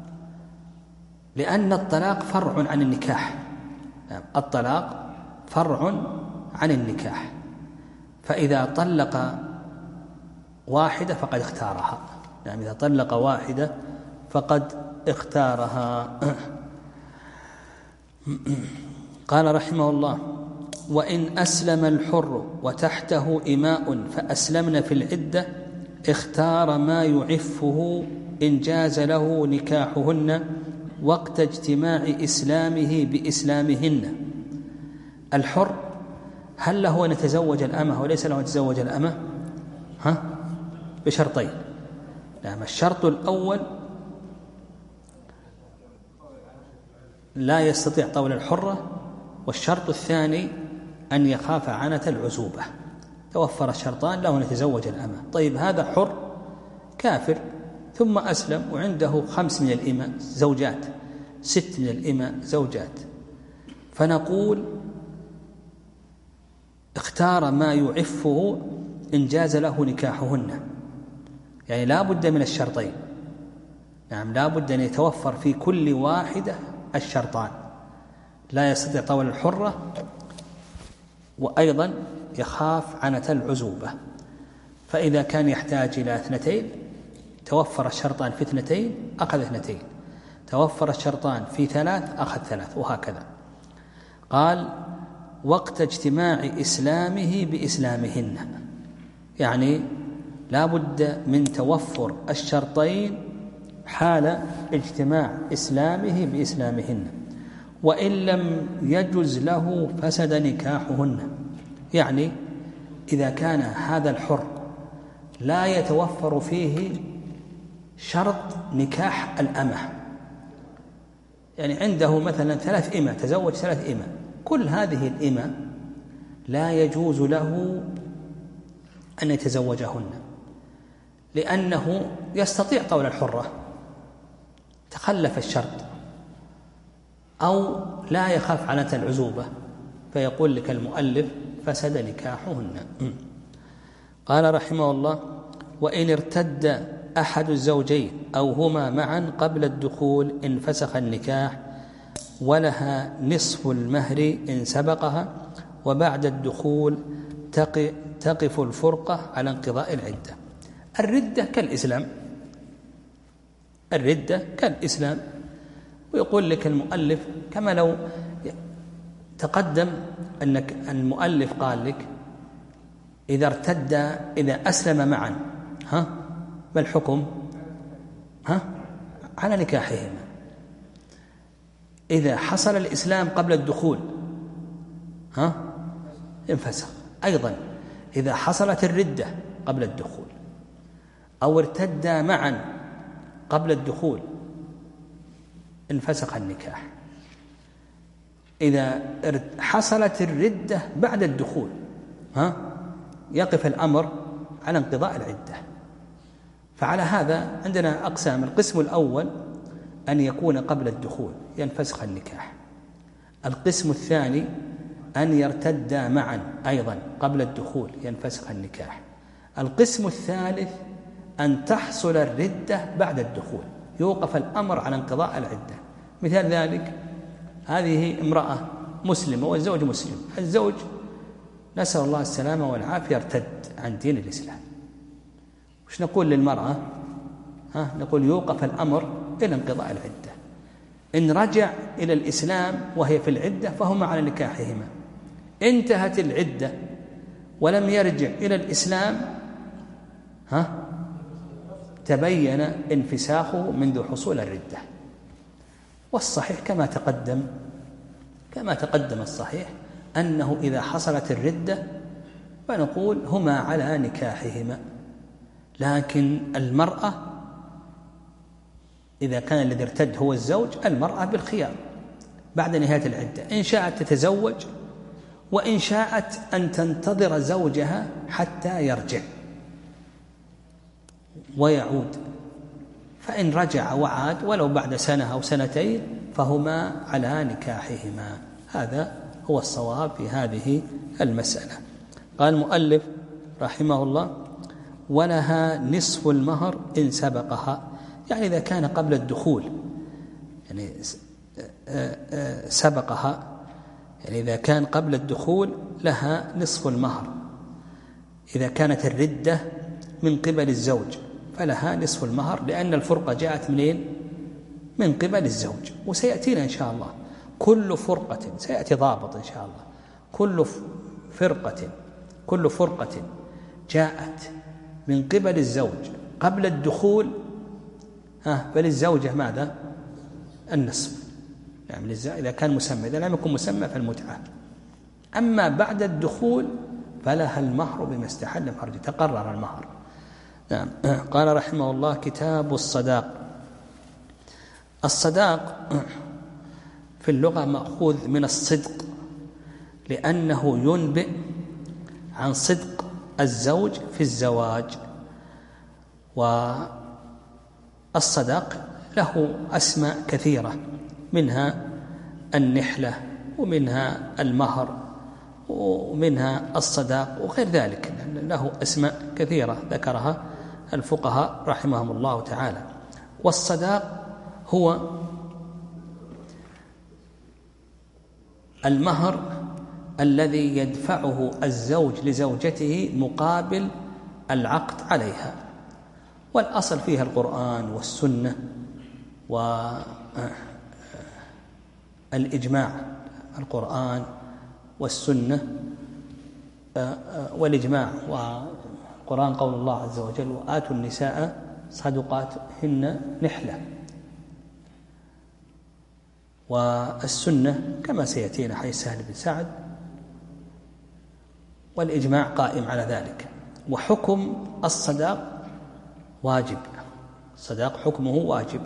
لأن الطلاق فرع عن النكاح. الطلاق فرع عن النكاح، فإذا طلق واحدة فقد اختارها. يعني إذا طلق واحدة فقد اختارها. قال رحمه الله: وإن أسلم الحر وتحته إماء فأسلمن في العدة اختار ما يعفه إن جاز له نكاحهن وقت اجتماع إسلامه بإسلامهن. الحر هل له أن يتزوج الأمة وليس له أن يتزوج الأمة؟ ها؟ بشرطين. نعم. الشرط الأول لا يستطيع طول الحرة، والشرط الثاني أن يخاف عنة العزوبة. توفر الشرطان له أن يتزوج الأمة. طيب هذا حر كافر ثم أسلم وعنده خمس من الإماء زوجات، ست من الإماء زوجات، فنقول اختار ما يعفه إن جاز له نكاحهن. يعني لا بد من الشرطين. نعم لا بد أن يتوفر في كل واحدة الشرطان، لا يستطيع طول الحرة، وأيضا يخاف عنة العزوبة. فإذا كان يحتاج إلى اثنتين توفر الشرطان في اثنتين أخذ اثنتين، توفر الشرطان في ثلاث أخذ ثلاث، وهكذا. قال: وقت اجتماع إسلامه بإسلامهن، يعني لا بد من توفر الشرطين حال اجتماع إسلامه بإسلامهن، وإن لم يجز له فسد نكاحهن. يعني إذا كان هذا الحر لا يتوفر فيه شرط نكاح الأمة، يعني عنده مثلا ثلاث إمة، تزوج ثلاث إمة، كل هذه الإمة لا يجوز له أن يتزوجهن، لأنه يستطيع طول الحرة، تخلف الشرط، أو لا يخاف عنة العزوبة، فيقول لك المؤلف فسد نكاحهن. قال رحمه الله: وإن ارتد أحد الزوجين أو هما معا قبل الدخول انفسخ النكاح، ولها نصف المهر إن سبقها، وبعد الدخول تقف الفرقة على انقضاء العدة. الردة كالإسلام، الردة كالإسلام. ويقول لك المؤلف كما لو تقدم أنك المؤلف قال لك إذا ارتد إذا أسلم معا ها ما الحكم؟ ها على نكاحهما. إذا حصل الإسلام قبل الدخول ها انفسخ. أيضا إذا حصلت الردة قبل الدخول أو ارتدا معا قبل الدخول انفسخ النكاح. إذا حصلت الردة بعد الدخول ها يقف الأمر على انقضاء العدة. فعلى هذا عندنا أقسام. القسم الأول أن يكون قبل الدخول ينفسخ النكاح. القسم الثاني أن يرتدا معا أيضا قبل الدخول ينفسخ النكاح. القسم الثالث أن تحصل الردة بعد الدخول يوقف الأمر على انقضاء العدة. مثال ذلك هذه امرأة مسلمة والزوج مسلم. الزوج نسأل الله السلامة والعافية ارتد عن دين الإسلام. وش نقول للمرأة؟ ها نقول يوقف الأمر إلى انقضاء العدة. إن رجع إلى الإسلام وهي في العدة فهما على نكاحهما. انتهت العدة ولم يرجع إلى الإسلام ها تبين انفساخه منذ حصول الردة. والصحيح كما تقدم كما تقدم الصحيح أنه إذا حصلت الردة فنقول هما على نكاحهما. لكن المرأة إذا كان الذي ارتد هو الزوج، المرأة بالخيار بعد نهاية العدة، إن شاءت تتزوج وإن شاءت أن تنتظر زوجها حتى يرجع ويعود. فإن رجع وعاد ولو بعد سنة أو سنتين فهما على نكاحهما. هذا هو الصواب في هذه المسألة. قال المؤلف رحمه الله: ولها نصف المهر إن سبقها. يعني إذا كان قبل الدخول يعني سبقها، يعني إذا كان قبل الدخول لها نصف المهر. إذا كانت الردة من قبل الزوج فلها نصف المهر، لأن الفرقة جاءت منين؟ من قبل الزوج. وسيأتينا إن شاء الله كل فرقة، سيأتي ضابط إن شاء الله، كل فرقة كل فرقة جاءت من قبل الزوج قبل الدخول ها فللزوجة ماذا؟ النصف. يعني إذا كان مسمى، إذا لم يكن مسمى فالمتعة. أما بعد الدخول فلها المهر بما استحل فرج، تقرر المهر. نعم. قال رحمه الله: كتاب الصداق. الصداق في اللغة مأخوذ من الصدق، لأنه ينبئ عن صدق الزوج في الزواج. والصداق له أسماء كثيرة، منها النحلة ومنها المهر ومنها الصداق وغير ذلك، له أسماء كثيرة ذكرها الفقهاء رحمهم الله تعالى. والصداق هو المهر الذي يدفعه الزوج لزوجته مقابل العقد عليها. والأصل فيها القرآن والسنة والإجماع، القرآن والسنة والإجماع. والقرآن قول الله عز وجل: وآتوا النساء صدقاتهن نحلة. والسنة كما سيأتينا حديث سهل بن سعد. والإجماع قائم على ذلك. وحكم الصداق واجب، الصداق حكمه واجب،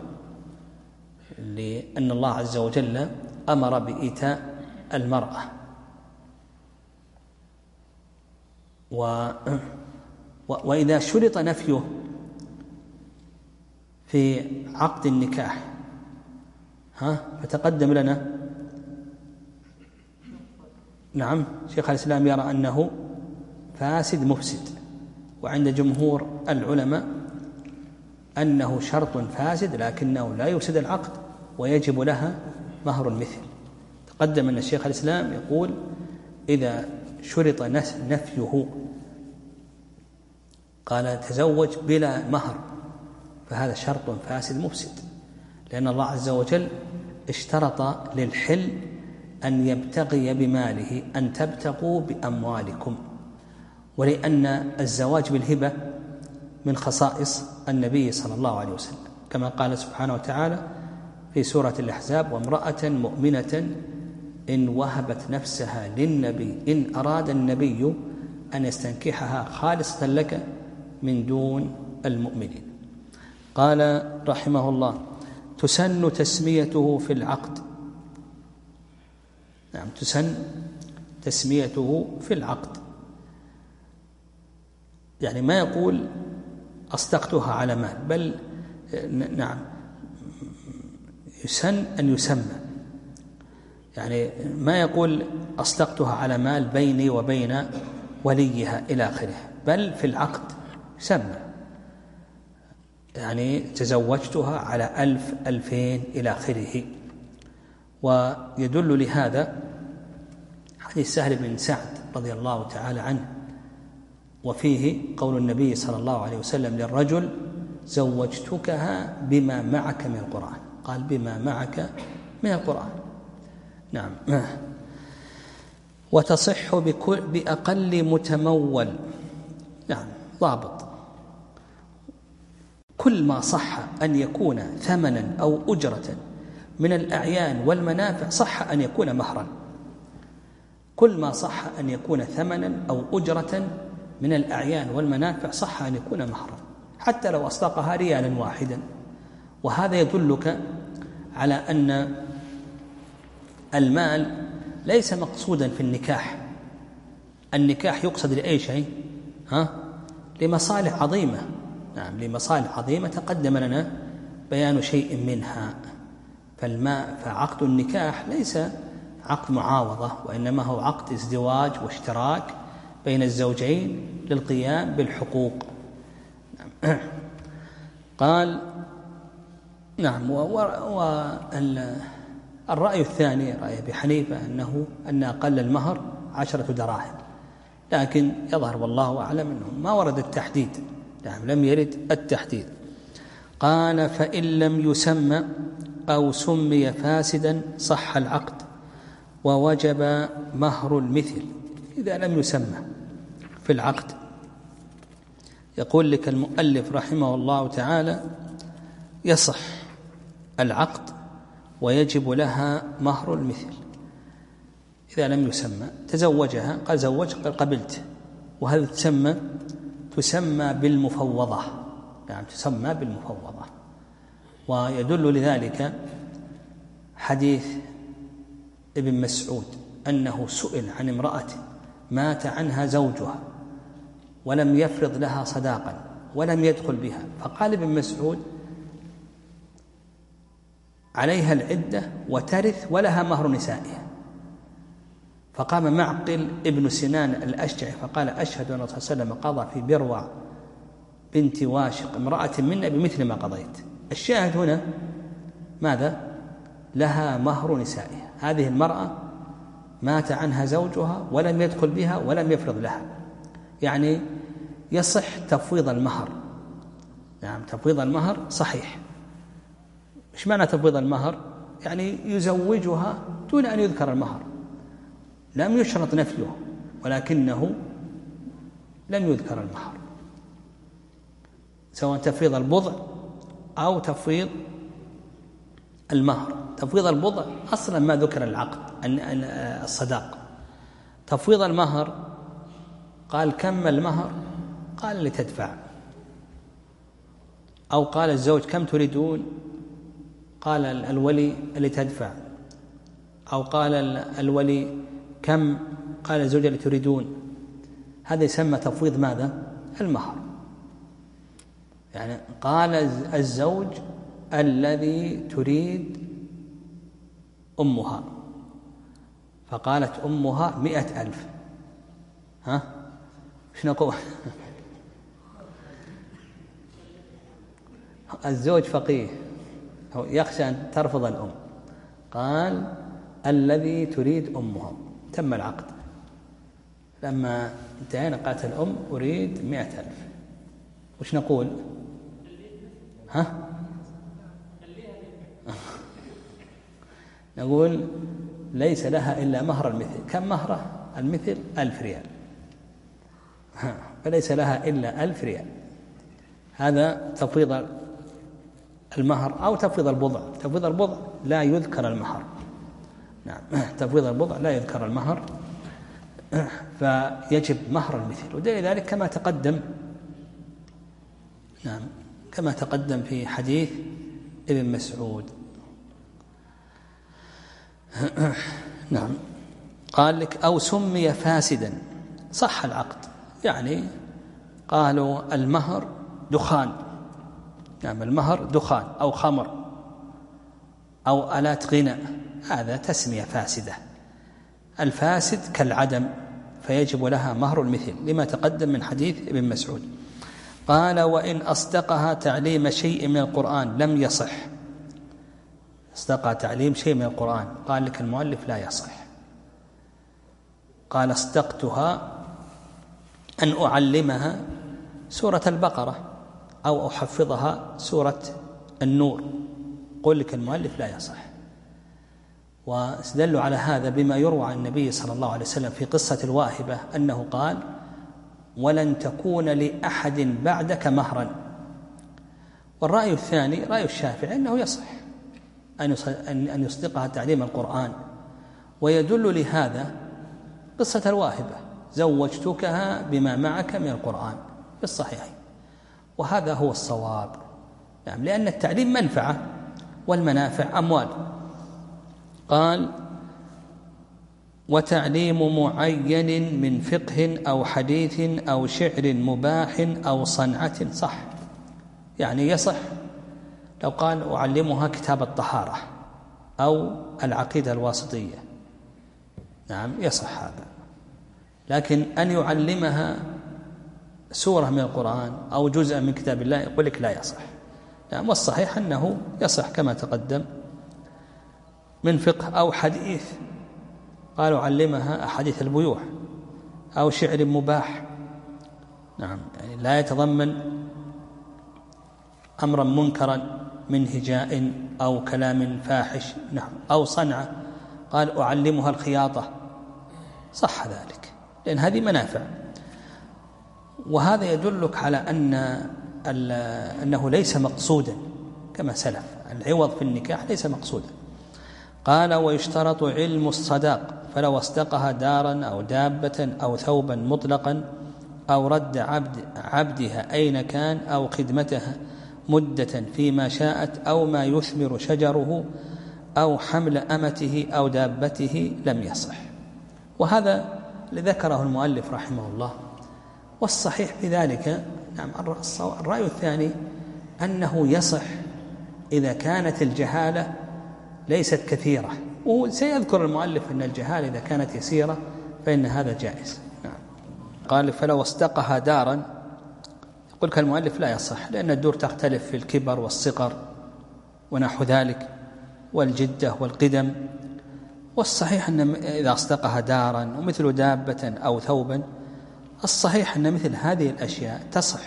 لأن الله عز وجل أمر بإيتاء المرأة. و وإذا شرط نفيه في عقد النكاح ها فتقدم لنا نعم، شيخ الإسلام يرى أنه فاسد مفسد، وعند جمهور العلماء أنه شرط فاسد لكنه لا يفسد العقد ويجب لها مهر المثل. تقدم أن الشيخ الإسلام يقول إذا شرط نفيه قال تزوج بلا مهر فهذا شرط فاسد مفسد، لأن الله عز وجل اشترط للحل أن يبتغي بماله، أن تبتغوا بأموالكم، ولأن الزواج بالهبة من خصائص النبي صلى الله عليه وسلم، كما قال سبحانه وتعالى في سورة الأحزاب: وامرأة مؤمنة إن وهبت نفسها للنبي إن أراد النبي أن يستنكحها خالصة لك من دون المؤمنين. قال رحمه الله: تسن تسميته في العقد. نعم، تسن تسميته في العقد، يعني ما يقول أصدقتها على مال، بل نعم يسن أن يسمى، يعني ما يقول أصدقتها على مال بيني وبين وليها إلى آخره، بل في العقد سمى، يعني تزوجتها على ألف ألفين إلى آخره. ويدل لهذا حديث سهل بن سعد رضي الله تعالى عنه، وفيه قول النبي صلى الله عليه وسلم للرجل: زوجتكها بما معك من القرآن. قال: بما معك من القرآن. نعم. وتصح بأقل متمول. نعم، ضابط: كل ما صح أن يكون ثمنا أو أجرة من الأعيان والمنافع صح أن يكون مهرا. كل ما صح أن يكون ثمنا أو أجرة من الأعيان والمنافع صح أن يكون مهرا، حتى لو أصدقها ريالا واحدا. وهذا يدلك على أن المال ليس مقصودا في النكاح. النكاح يقصد لأي شيء؟ ها؟ لمصالح عظيمة. نعم، لمصالح عظيمة تقدم لنا بيان شيء منها. فالماء فعقد النكاح ليس عقد معاوضة، وإنما هو عقد ازدواج واشتراك بين الزوجين للقيام بالحقوق. نعم. قال: نعم. والرأي الثاني رأي أبي حنيفة أنه أن أقل المهر عشرة دراهم، لكن يظهر والله أعلم أنه ما ورد التحديد. نعم، لم يرد التحديد. قال: فإن لم يسمى أو سمي فاسدا صح العقد ووجب مهر المثل. إذا لم يسمى في العقد، يقول لك المؤلف رحمه الله تعالى: يصح العقد ويجب لها مهر المثل. إذا لم يسمى، تزوجها قال زوجت قال قبلت، وهذا تسمى تسمى بالمفوضة. نعم، تسمى بالمفوضة. ويدل لذلك حديث ابن مسعود أنه سئل عن امرأة مات عنها زوجها ولم يفرض لها صداقا ولم يدخل بها، فقال ابن مسعود: عليها العدة وترث ولها مهر نسائها. فقام معقل ابن سنان الأشجعي فقال: أشهد أن الرسول صلى الله عليه وسلم قضى في بروع بنت واشق امرأة منا بمثل ما قضيت. الشاهد هنا ماذا؟ لها مهر نسائها. هذه المرأة مات عنها زوجها ولم يدخل بها ولم يفرض لها، يعني يصح تفويض المهر. نعم، تفويض المهر صحيح. إيش معنى تفويض المهر؟ يعني يزوجها دون أن يذكر المهر، لم يشرط نفيه ولكنه لم يذكر المهر، سواء تفويض البضع أو تفويض المهر. تفويض البضع أصلا ما ذكر العقد الصداق. تفويض المهر قال: كم المهر؟ قال: لتدفع. أو قال الزوج: كم تريدون؟ قال الولي: لتدفع. أو قال الولي: كم؟ قال الزوج: لتريدون. هذا يسمى تفويض ماذا؟ المهر. يعني قال الزوج الذي تريد أمها، فقالت أمها مئة ألف. ها إيش نقول؟ الزوج فقيه يخشى أن ترفض الأم، قال الذي تريد أمها، تم العقد. لما انتهينا قالت الأم أريد مئة ألف. وش نقول؟ ها؟ نقول ليس لها إلا مهر المثل. كم مهره المثل؟ ألف ريال، فليس لها إلا ألف ريال. هذا تفويض المهر أو تفويض البضع. تفويض البضع لا يذكر المهر. نعم، تفويض البضع لا يذكر المهر، فيجب مهر المثل. ودليل ذلك كما تقدم، نعم كما تقدم في حديث ابن مسعود. نعم، قال لك أو سمي فاسدا صح العقد. يعني قالوا المهر دخان، نعم المهر دخان أو خمر أو آلات غناء، هذا تسمية فاسدة. الفاسد كالعدم، فيجب لها مهر المثل لما تقدم من حديث ابن مسعود. قال وإن أصدقها تعليم شيء من القرآن لم يصح. أصدقها تعليم شيء من القرآن، قال لك المؤلف لا يصح. قال أصدقتها أن أعلمها سورة البقرة أو أحفظها سورة النور، قل لك المؤلف لا يصح. واستدلوا على هذا بما يروى عن النبي صلى الله عليه وسلم في قصة الواهبة أنه قال ولن تكون لأحد بعدك مهرا. والرأي الثاني رأي الشافعي أنه يصح أن يصدقها تعليم القرآن، ويدل لهذا قصة الواهبة زوجتكها بما معك من القرآن في الصحيحين، وهذا هو الصواب. نعم، لأن التعليم منفعة والمنافع أموال. قال وتعليم معين من فقه أو حديث أو شعر مباح أو صنعة صح. يعني يصح لو قال أعلمها كتاب الطهارة أو العقيدة الواسطية، نعم يصح هذا. لكن أن يعلمها سورة من القرآن أو جزء من كتاب الله يقول لك لا يصح. نعم، والصحيح أنه يصح كما تقدم من فقه أو حديث. قالوا علمها أحاديث البيوع أو شعر مباح، نعم يعني لا يتضمن أمرا منكرا من هجاء أو كلام فاحش، نعم أو صنعة. قال أعلمها الخياطة، صح ذلك لأن هذه منافع. وهذا يدلك على أن أنه ليس مقصودا كما سلف، العوض في النكاح ليس مقصودا. قال ويشترط علم الصداق، فلو اصدقها دارا أو دابة أو ثوبا مطلقا أو رد عبد عبدها أين كان أو خدمتها مدة فيما شاءت أو ما يثمر شجره أو حمل أمته أو دابته لم يصح. وهذا ذكره المؤلف رحمه الله. والصحيح في ذلك، نعم الرأي الثاني أنه يصح إذا كانت الجهالة ليست كثيرة، وسيذكر المؤلف أن الجهالة إذا كانت يسيرة فإن هذا جائز. نعم. قال فلو اصدقها دارا، يقول كالمؤلف لا يصح، لأن الدور تختلف في الكبر والصغر ونحو ذلك والجدة والقدم. والصحيح أن إذا اصدقها دارا ومثل دابة أو ثوبا، الصحيح أن مثل هذه الأشياء تصح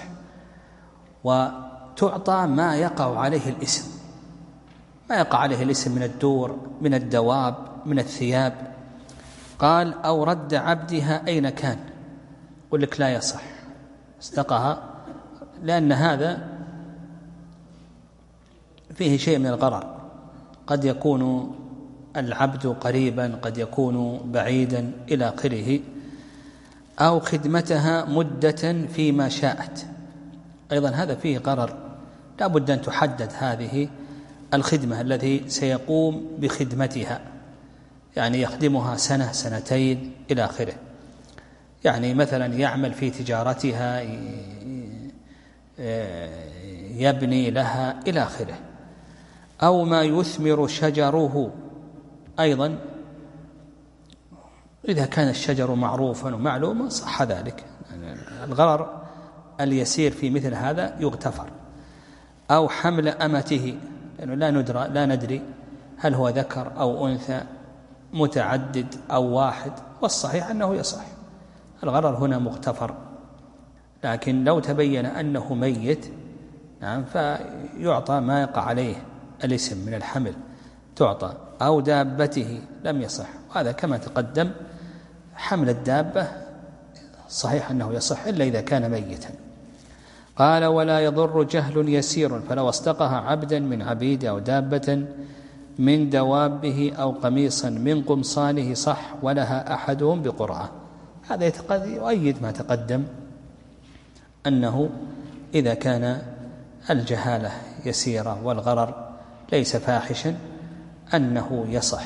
وتعطى ما يقع عليه الاسم، ما يقع عليه الاسم من الدور من الدواب من الثياب. قال أو رد عبدها أين كان، يقول لك لا يصح اصدقها، لأن هذا فيه شيء من الغرر، قد يكون العبد قريبا قد يكون بعيدا إلى آخره. أو خدمتها مدة فيما شاءت، أيضا هذا فيه غرر، لا بد أن تحدد هذه الخدمة التي سيقوم بخدمتها، يعني يخدمها سنة سنتين إلى آخره. يعني مثلا يعمل في تجارتها، يبني لها إلى آخره. أو ما يثمر شجره، أيضا إذا كان الشجر معروفا ومعلوما صح ذلك. يعني الغرر اليسير في مثل هذا يغتفر. أو حمل أمته، لأنه لا ندرى لا ندري هل هو ذكر أو أنثى، متعدد أو واحد، والصحيح أنه يصح. الغرر هنا مغتفر، لكن لو تبين أنه ميت نعم فيعطى ما يقع عليه الاسم من الحمل تعطى. أو دابته لم يصح، وهذا كما تقدم حمل الدابة صحيح أنه يصح إلا إذا كان ميتا. قال ولا يضر جهل يسير، فلو استقها عبدا من عبيد أو دابة من دوابه أو قميصا من قمصانه صح، ولها أحدهم بقرعة. هذا يؤيد ما تقدم أنه إذا كان الجهالة يسيرة والغرر ليس فاحشا أنه يصح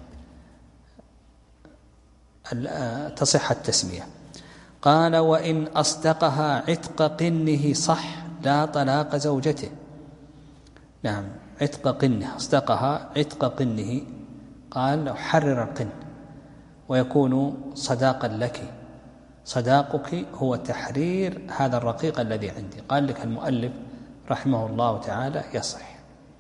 تصح التسمية. قال وإن أصدقها عتق قنه صح لا طلاق زوجته. نعم عتق قنه، أصدقها عتق قنه، قال حرر القن ويكون صداقا لك، صداقك هو تحرير هذا الرقيق الذي عندي. قال لك المؤلف رحمه الله تعالى يصح.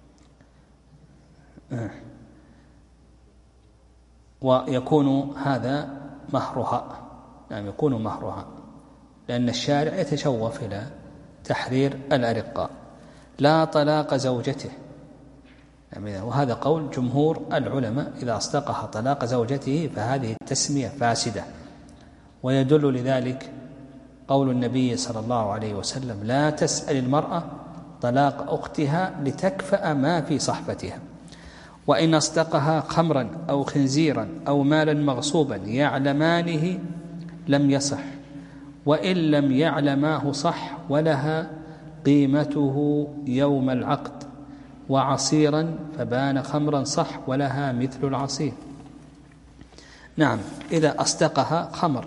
ويكون هذا مهرها، نعم يكون مهرها، لأن الشارع يتشوف إلى تحرير الأرقاء. لا طلاق زوجته، وهذا قول جمهور العلماء، إذا أصدقها طلاق زوجته فهذه التسمية فاسدة. ويدل لذلك قول النبي صلى الله عليه وسلم لا تسأل المرأة طلاق أختها لتكفأ ما في صحفتها. وإن أصدقها خمرا أو خنزيرا أو مالا مغصوبا يعلمانه لم يصح، وإن لم يعلماه صح، ولها قيمته يوم العقد. وعصيرا فبان خمرا صح، ولها مثل العصير. نعم إذا أصدقها خمر،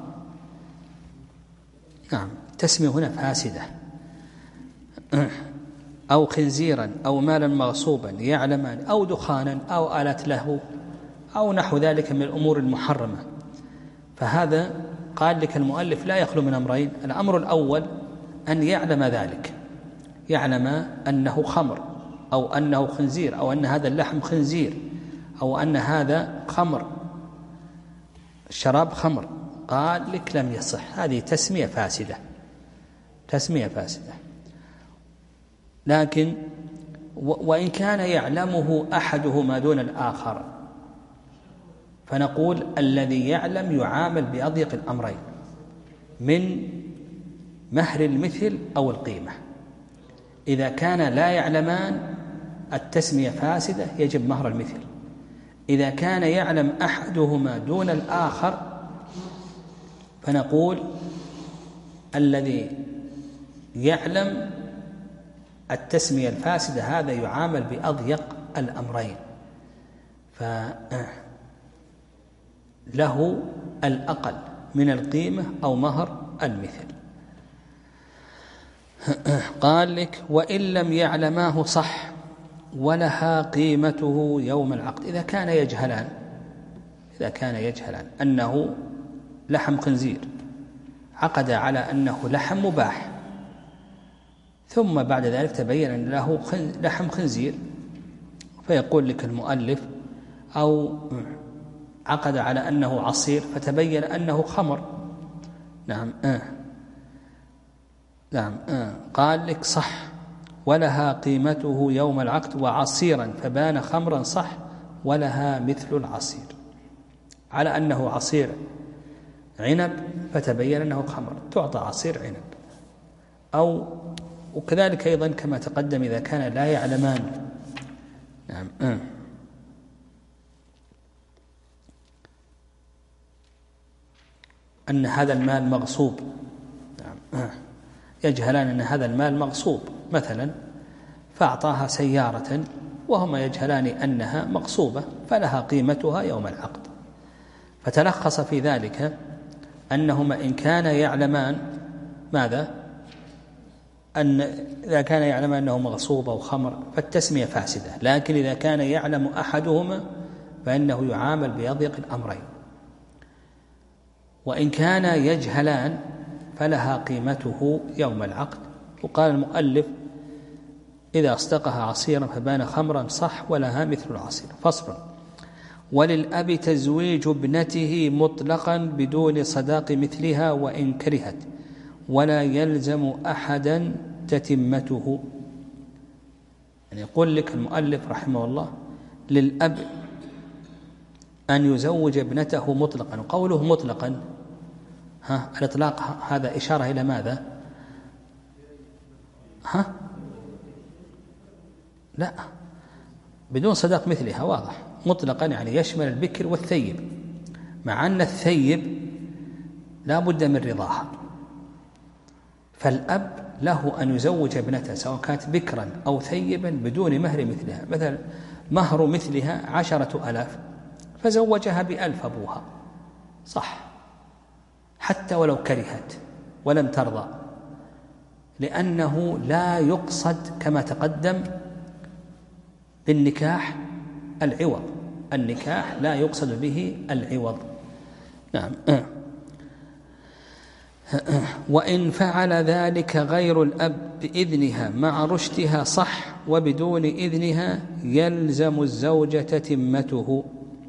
نعم تسمية هنا فاسدة. أو خنزيرا أو مالا مغصوبا يعلمان، أو دخانا أو آلة له أو نحو ذلك من الأمور المحرمة. فهذا قال لك المؤلف لا يخلو من أمرين. الأمر الأول أن يعلم ذلك، يعلم أنه خمر أو أنه خنزير أو أن هذا اللحم خنزير أو أن هذا خمر، شراب خمر. قال لك لم يصح، هذه تسمية فاسدة، تسمية فاسدة. لكن وإن كان يعلمه أحدهما دون الآخر فنقول الذي يعلم يعامل بأضيق الأمرين من مهر المثل أو القيمة. إذا كان لا يعلمان التسمية فاسدة يجب مهر المثل. إذا كان يعلم أحدهما دون الآخر فنقول الذي يعلم التسمية الفاسدة هذا يعامل بأضيق الأمرين، فله الأقل من القيمة أو مهر المثل. قال لك وإن لم يعلماه صح، ولها قيمته يوم العقد. إذا كان يجهلان إذا كان يجهلان أنه لحم خنزير، عقد على أنه لحم مباح، ثم بعد ذلك تبين أن له لحم خنزير، فيقول لك المؤلف أو عقد على أنه عصير فتبين أنه خمر. نعم آه. نعم آه. قال لك صح، ولها قيمته يوم العقد. وعصيرا فبان خمرا صح، ولها مثل العصير. على أنه عصير عنب فتبين أنه خمر تعطى عصير عنب. أو وكذلك أيضا كما تقدم إذا كان لا يعلمان. نعم آه. أن هذا المال مغصوب، نعم آه. يجهلان أن هذا المال مغصوب مثلا، فأعطاها سيارة وهما يجهلان أنها مغصوبة فلها قيمتها يوم العقد. فتلخص في ذلك أنهما إن كان يعلمان ماذا؟ أن إذا كان يعلم أنه مغصوب أو خمر فالتسمية فاسدة، لكن إذا كان يعلم أحدهما فإنه يعامل بأضيق الأمرين. وإن كانا يجهلان فلها قيمته يوم العقد. وقال المؤلف إذا أصدقها عصيرا فبان خمرا صح ولها مثل العصير. فصل. وللأب تزويج ابنته مطلقا بدون صداق مثلها وإن كرهت، ولا يلزم أحدا تتمته. يعني يقول لك المؤلف رحمه الله للأب أن يزوج ابنته مطلقا. وقوله مطلقا ها الإطلاق هذا إشارة إلى ماذا؟ ها لا، بدون صداق مثلها واضح. مطلقا يعني يشمل البكر والثيب، مع أن الثيب لا بد من رضاها. فالأب له أن يزوج ابنته سواء كانت بكرا أو ثيبا بدون مهر مثلها. مثلا مهر مثلها عشرة ألاف فزوجها بألف أبوها صح، حتى ولو كرهت ولم ترضى، لأنه لا يقصد كما تقدم بالنكاح العوض. النكاح لا يقصد به العوض. نعم. وإن فعل ذلك غير الأب بإذنها مع رشدها صح، وبدون إذنها يلزم الزوجة تتمته.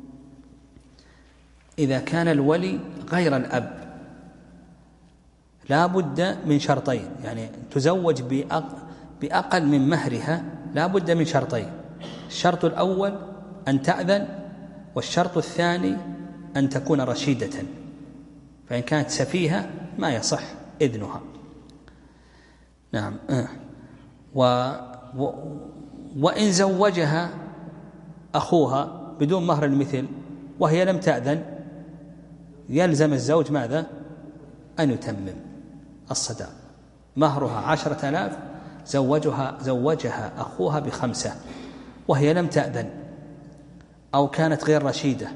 إذا كان الولي غير الأب لا بد من شرطين، يعني تزوج بأقل من مهرها لا بد من شرطين. الشرط الأول أن تأذن، والشرط الثاني أن تكون رشيدة، فإن كانت سفيهة ما يصح إذنها. نعم. و... و... وإن زوجها أخوها بدون مهر المثل وهي لم تأذن يلزم الزوج ماذا؟ أن يتمم الصداق. مهرها عشرة آلاف زوجها, زوجها أخوها بخمسة وهي لم تأذن أو كانت غير رشيدة،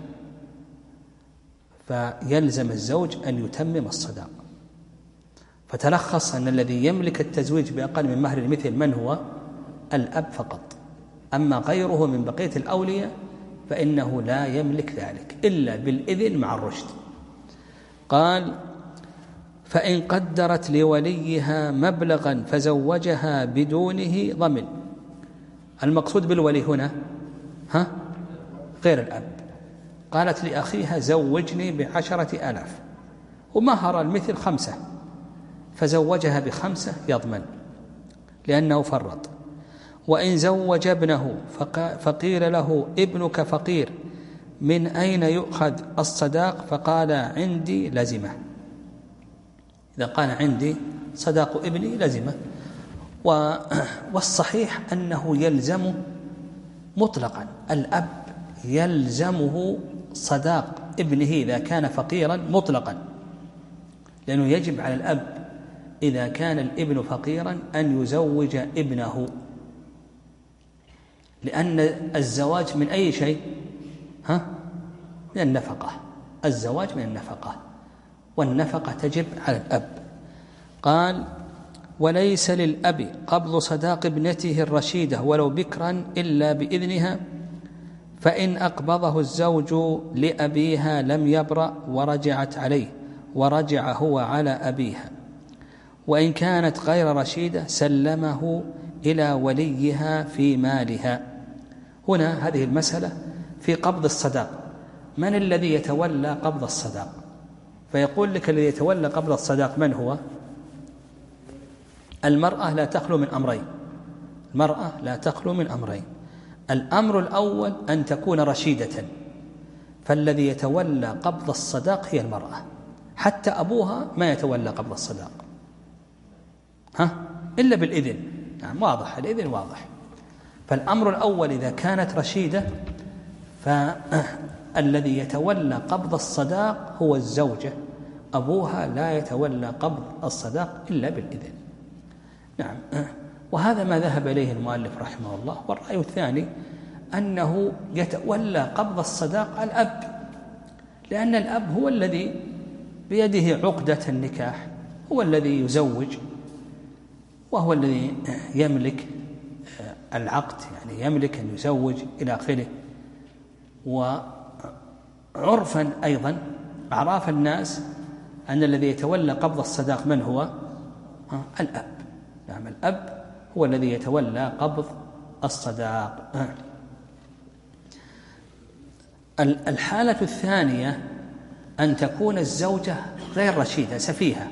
فيلزم الزوج أن يتمم الصداق. فتلخص أن الذي يملك التزويج بأقل من مهر المثل من هو؟ الأب فقط. أما غيره من بقية الأولياء فإنه لا يملك ذلك إلا بالإذن مع الرشد. قال فإن قدرت لوليها مبلغا فزوجها بدونه ضمن. المقصود بالولي هنا ها غير الأب. قالت لأخيها زوجني بعشرة آلاف ومهر المثل خمسة، فزوجها بخمسة يضمن لأنه فرط. وإن زوج ابنه فقيل له ابنك فقير من أين يؤخذ الصداق؟ فقال عندي لزمه. إذا قال عندي صداق ابني لزمه. والصحيح أنه يلزم مطلقا. الأب يلزمه صداق ابنه إذا كان فقيرا مطلقا، لأنه يجب على الأب إذا كان الابن فقيرا أن يزوج ابنه، لأن الزواج من أي شيء؟ ها؟ من النفقة. الزواج من النفقة، والنفقة تجب على الأب. قال وليس للأب قبض صداق ابنته الرشيدة ولو بكرا إلا بإذنها، فإن أقبضه الزوج لأبيها لم يبرأ ورجعت عليه ورجع هو على أبيها. وإن كانت غير رشيدة سلمه إلى وليها في مالها. هنا هذه المسألة في قبض الصداق، من الذي يتولى قبض الصداق؟ فيقول لك الذي يتولى قبض الصداق من هو؟ المرأة لا تخلو من أمرين. المرأة لا تخلو من أمرين. الأمر الأول أن تكون رشيدة، فالذي يتولى قبض الصداق هي المرأة، حتى أبوها ما يتولى قبض الصداق ها إلا بالإذن. نعم واضح، الإذن واضح. فالأمر الأول إذا كانت رشيدة فالذي يتولى قبض الصداق هو الزوجة، أبوها لا يتولى قبض الصداق إلا بالإذن. نعم. وهذا ما ذهب إليه المؤلف رحمه الله. والرأي الثاني أنه يتولى قبض الصداق الأب، لأن الأب هو الذي بيده عقدة النكاح، هو الذي يزوج وهو الذي يملك العقد، يعني يملك أن يزوج إلى آخره. وعرفا أيضا أعراف الناس أن الذي يتولى قبض الصداق من هو؟ الأب. نعم، الأب هو الذي يتولى قبض الصداق. الحالة الثانية أن تكون الزوجة غير رشيدة سفيهة،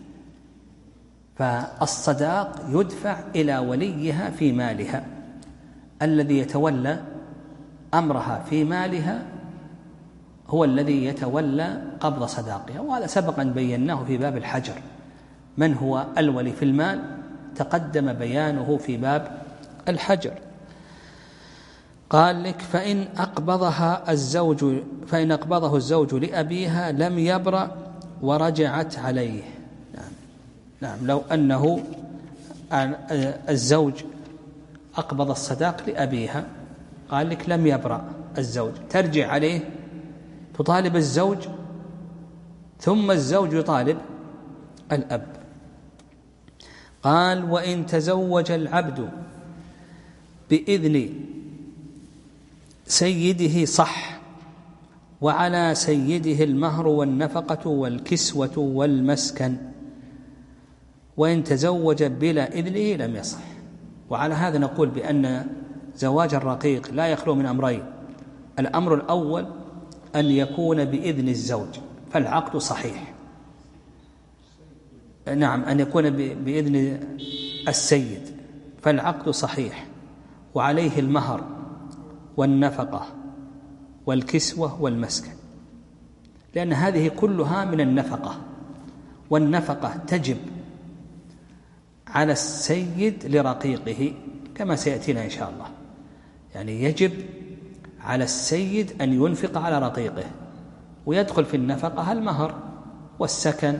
فالصداق يدفع إلى وليها في مالها، الذي يتولى أمرها في مالها هو الذي يتولى قبض صداقها، وهذا سبقا بيناه في باب الحجر. من هو الولي في المال تقدم بيانه في باب الحجر. قال لك فإن أقبضها الزوج فإن أقبضه الزوج لأبيها لم يبرأ ورجعت عليه. نعم. نعم لو أنه الزوج أقبض الصداق لأبيها، قال لك لم يبرأ الزوج، ترجع عليه، تطالب الزوج ثم الزوج يطالب الأب. قال وإن تزوج العبد بإذن سيده صح، وعلى سيده المهر والنفقة والكسوة والمسكن، وإن تزوج بلا إذنه لم يصح. وعلى هذا نقول بأن زواج الرقيق لا يخلو من أمرين. الأمر الأول أن يكون بإذن الزوج فالعقد صحيح. نعم، أن يكون بإذن السيد فالعقد صحيح، وعليه المهر والنفقة والكسوة والمسكن، لأن هذه كلها من النفقة، والنفقة تجب على السيد لرقيقه كما سيأتينا إن شاء الله. يعني يجب على السيد أن ينفق على رقيقه، ويدخل في النفقة المهر والسكن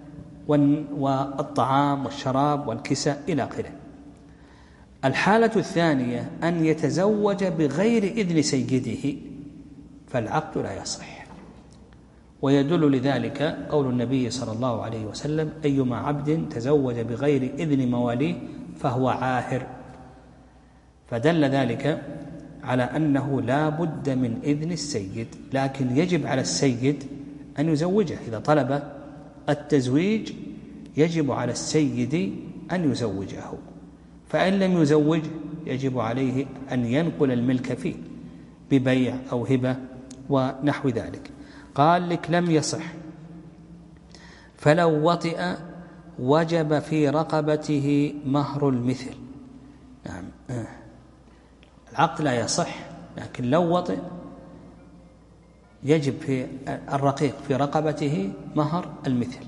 والطعام والشراب والكساء إلى آخره. الحالة الثانية أن يتزوج بغير إذن سيده فالعقد لا يصح، ويدل لذلك قول النبي صلى الله عليه وسلم أيما عبد تزوج بغير إذن مواليه فهو عاهر، فدل ذلك على أنه لا بد من إذن السيد، لكن يجب على السيد أن يزوجه. إذا طلب التزويج يجب على السيد أن يزوجه، فإن لم يزوج يجب عليه أن ينقل الملك فيه ببيع أو هبة ونحو ذلك. قال لك لم يصح، فلو وطئ وجب في رقبته مهر المثل. نعم، العقد لا يصح، لكن لو وطئ يجب في الرقيق في رقبته مهر المثل،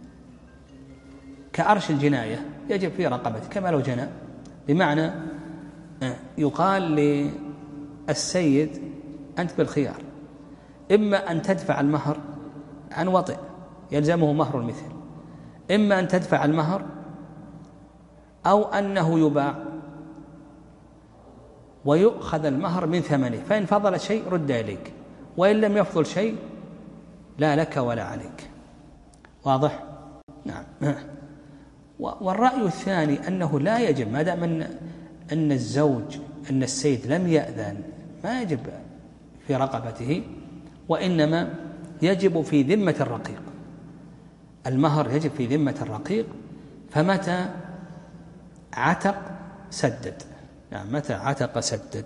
كأرش الجناية يجب في رقبته كما لو جنى. بمعنى يقال للسيد أنت بالخيار، إما أن تدفع المهر عن وطئ يلزمه مهر المثل، إما أن تدفع المهر أو أنه يباع ويؤخذ المهر من ثمنه، فإن فضل شيء رد إليك، وإن لم يفضل شيء لا لك ولا عليك. واضح؟ نعم. والرأي الثاني أنه لا يجب، ما دام أن الزوج أن السيد لم يأذن ما يجب في رقبته، وإنما يجب في ذمة الرقيق. المهر يجب في ذمة الرقيق، فمتى عتق سدد. يعني متى عتق سدد.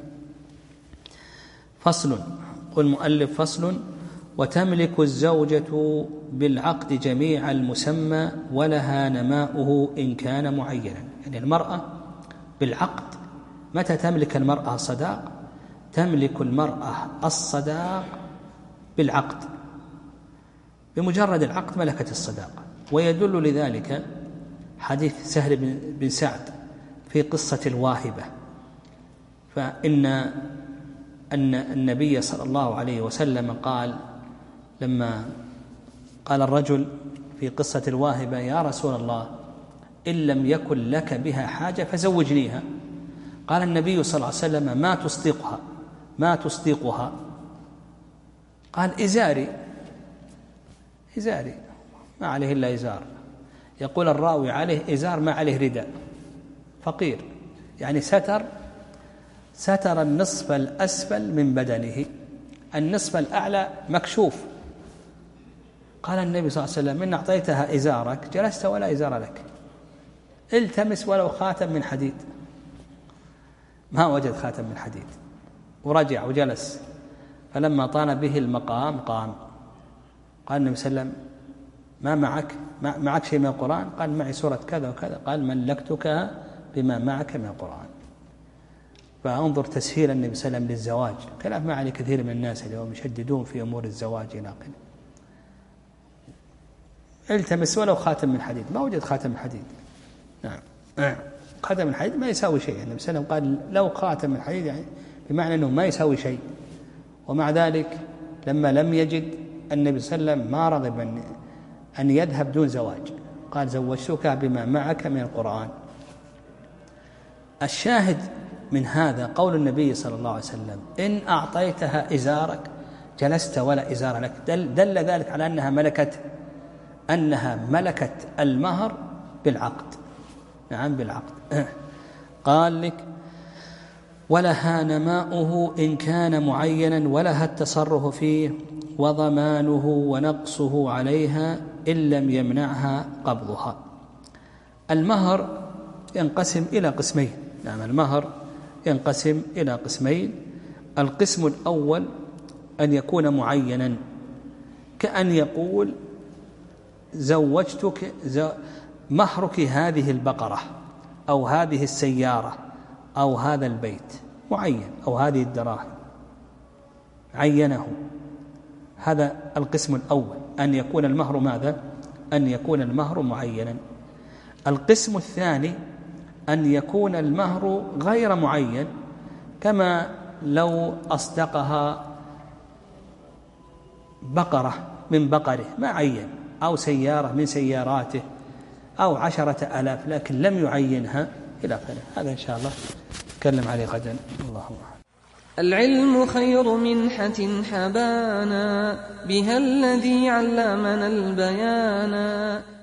فصل. قل المؤلف فصل. وتملك الزوجة بالعقد جميع المسمى ولها نماؤه إن كان معينا. يعني المرأة بالعقد متى تملك المرأة الصداق؟ تملك المرأة الصداق بالعقد، بمجرد العقد ملكت الصداق. ويدل لذلك حديث سهل بن سعد في قصة الواهبة، فإن أن النبي صلى الله عليه وسلم قال لما قال الرجل في قصة الواهبة يا رسول الله إن لم يكن لك بها حاجة فزوجنيها. قال النبي صلى الله عليه وسلم ما تصدقها ما تصدقها قال إزاري إزاري ما عليه إلا إزار. يقول الراوي عليه إزار ما عليه رداء، فقير، يعني ستر ستر النصف الأسفل من بدنه، النصف الأعلى مكشوف، قال النبي صلى الله عليه وسلم: إن أعطيتها إزارك جلست ولا إزار لك، التمس ولو خاتم من حديد. ما وجد خاتم من حديد ورجع وجلس، فلما طال به المقام قام. قال النبي صلى الله عليه وسلم: ما معك؟ معك شيء من القرآن؟ قال: معي سورة كذا وكذا. قال: ملكتك بما معك من القرآن. فانظر تسهيل النبي صلى الله عليه وسلم للزواج، خلاف ما عليه كثير من الناس اليوم يشددون في أمور الزواج إلى آخره. التمس ولو خاتم من حديد، ما وجد خاتم من حديد. نعم، خاتم من حديد ما يساوي شيء. النبي صلى الله عليه وسلم قال: لو خاتم من حديد، يعني بمعنى أنه ما يساوي شيء. ومع ذلك لما لم يجد النبي صلى الله عليه وسلم ما رغب أن أن يذهب دون زواج، قال: زوجتك بما معك من القرآن. الشاهد من هذا قول النبي صلى الله عليه وسلم: إن أعطيتها إزارك جلست ولا إزار لك. دل, دل ذلك على أنها ملكت أنها ملكت المهر بالعقد. نعم، بالعقد. قال لك: ولها نماؤه إن كان معينا، ولها التصرف فيه وضمانه ونقصه عليها إن لم يمنعها قبضها. المهر ينقسم إلى قسمين. نعم، المهر ينقسم إلى قسمين. القسم الأول أن يكون معينا، كأن يقول: زوجتك مهرك هذه البقرة أو هذه السيارة أو هذا البيت، معين، أو هذه الدراهم، عينه. هذا القسم الأول، أن يكون المهر ماذا؟ أن يكون المهر معينا. القسم الثاني أن يكون المهر غير معين، كما لو أصدقها بقرة من بقره ما عين، أو سيارة من سياراته، أو عشرة آلاف لكن لم يعينها إلى آخره. هذا إن شاء الله نتكلم عليه غدا. الله أعلم. العلم خير منحة حبانا، بها الذي علمنا البيانا.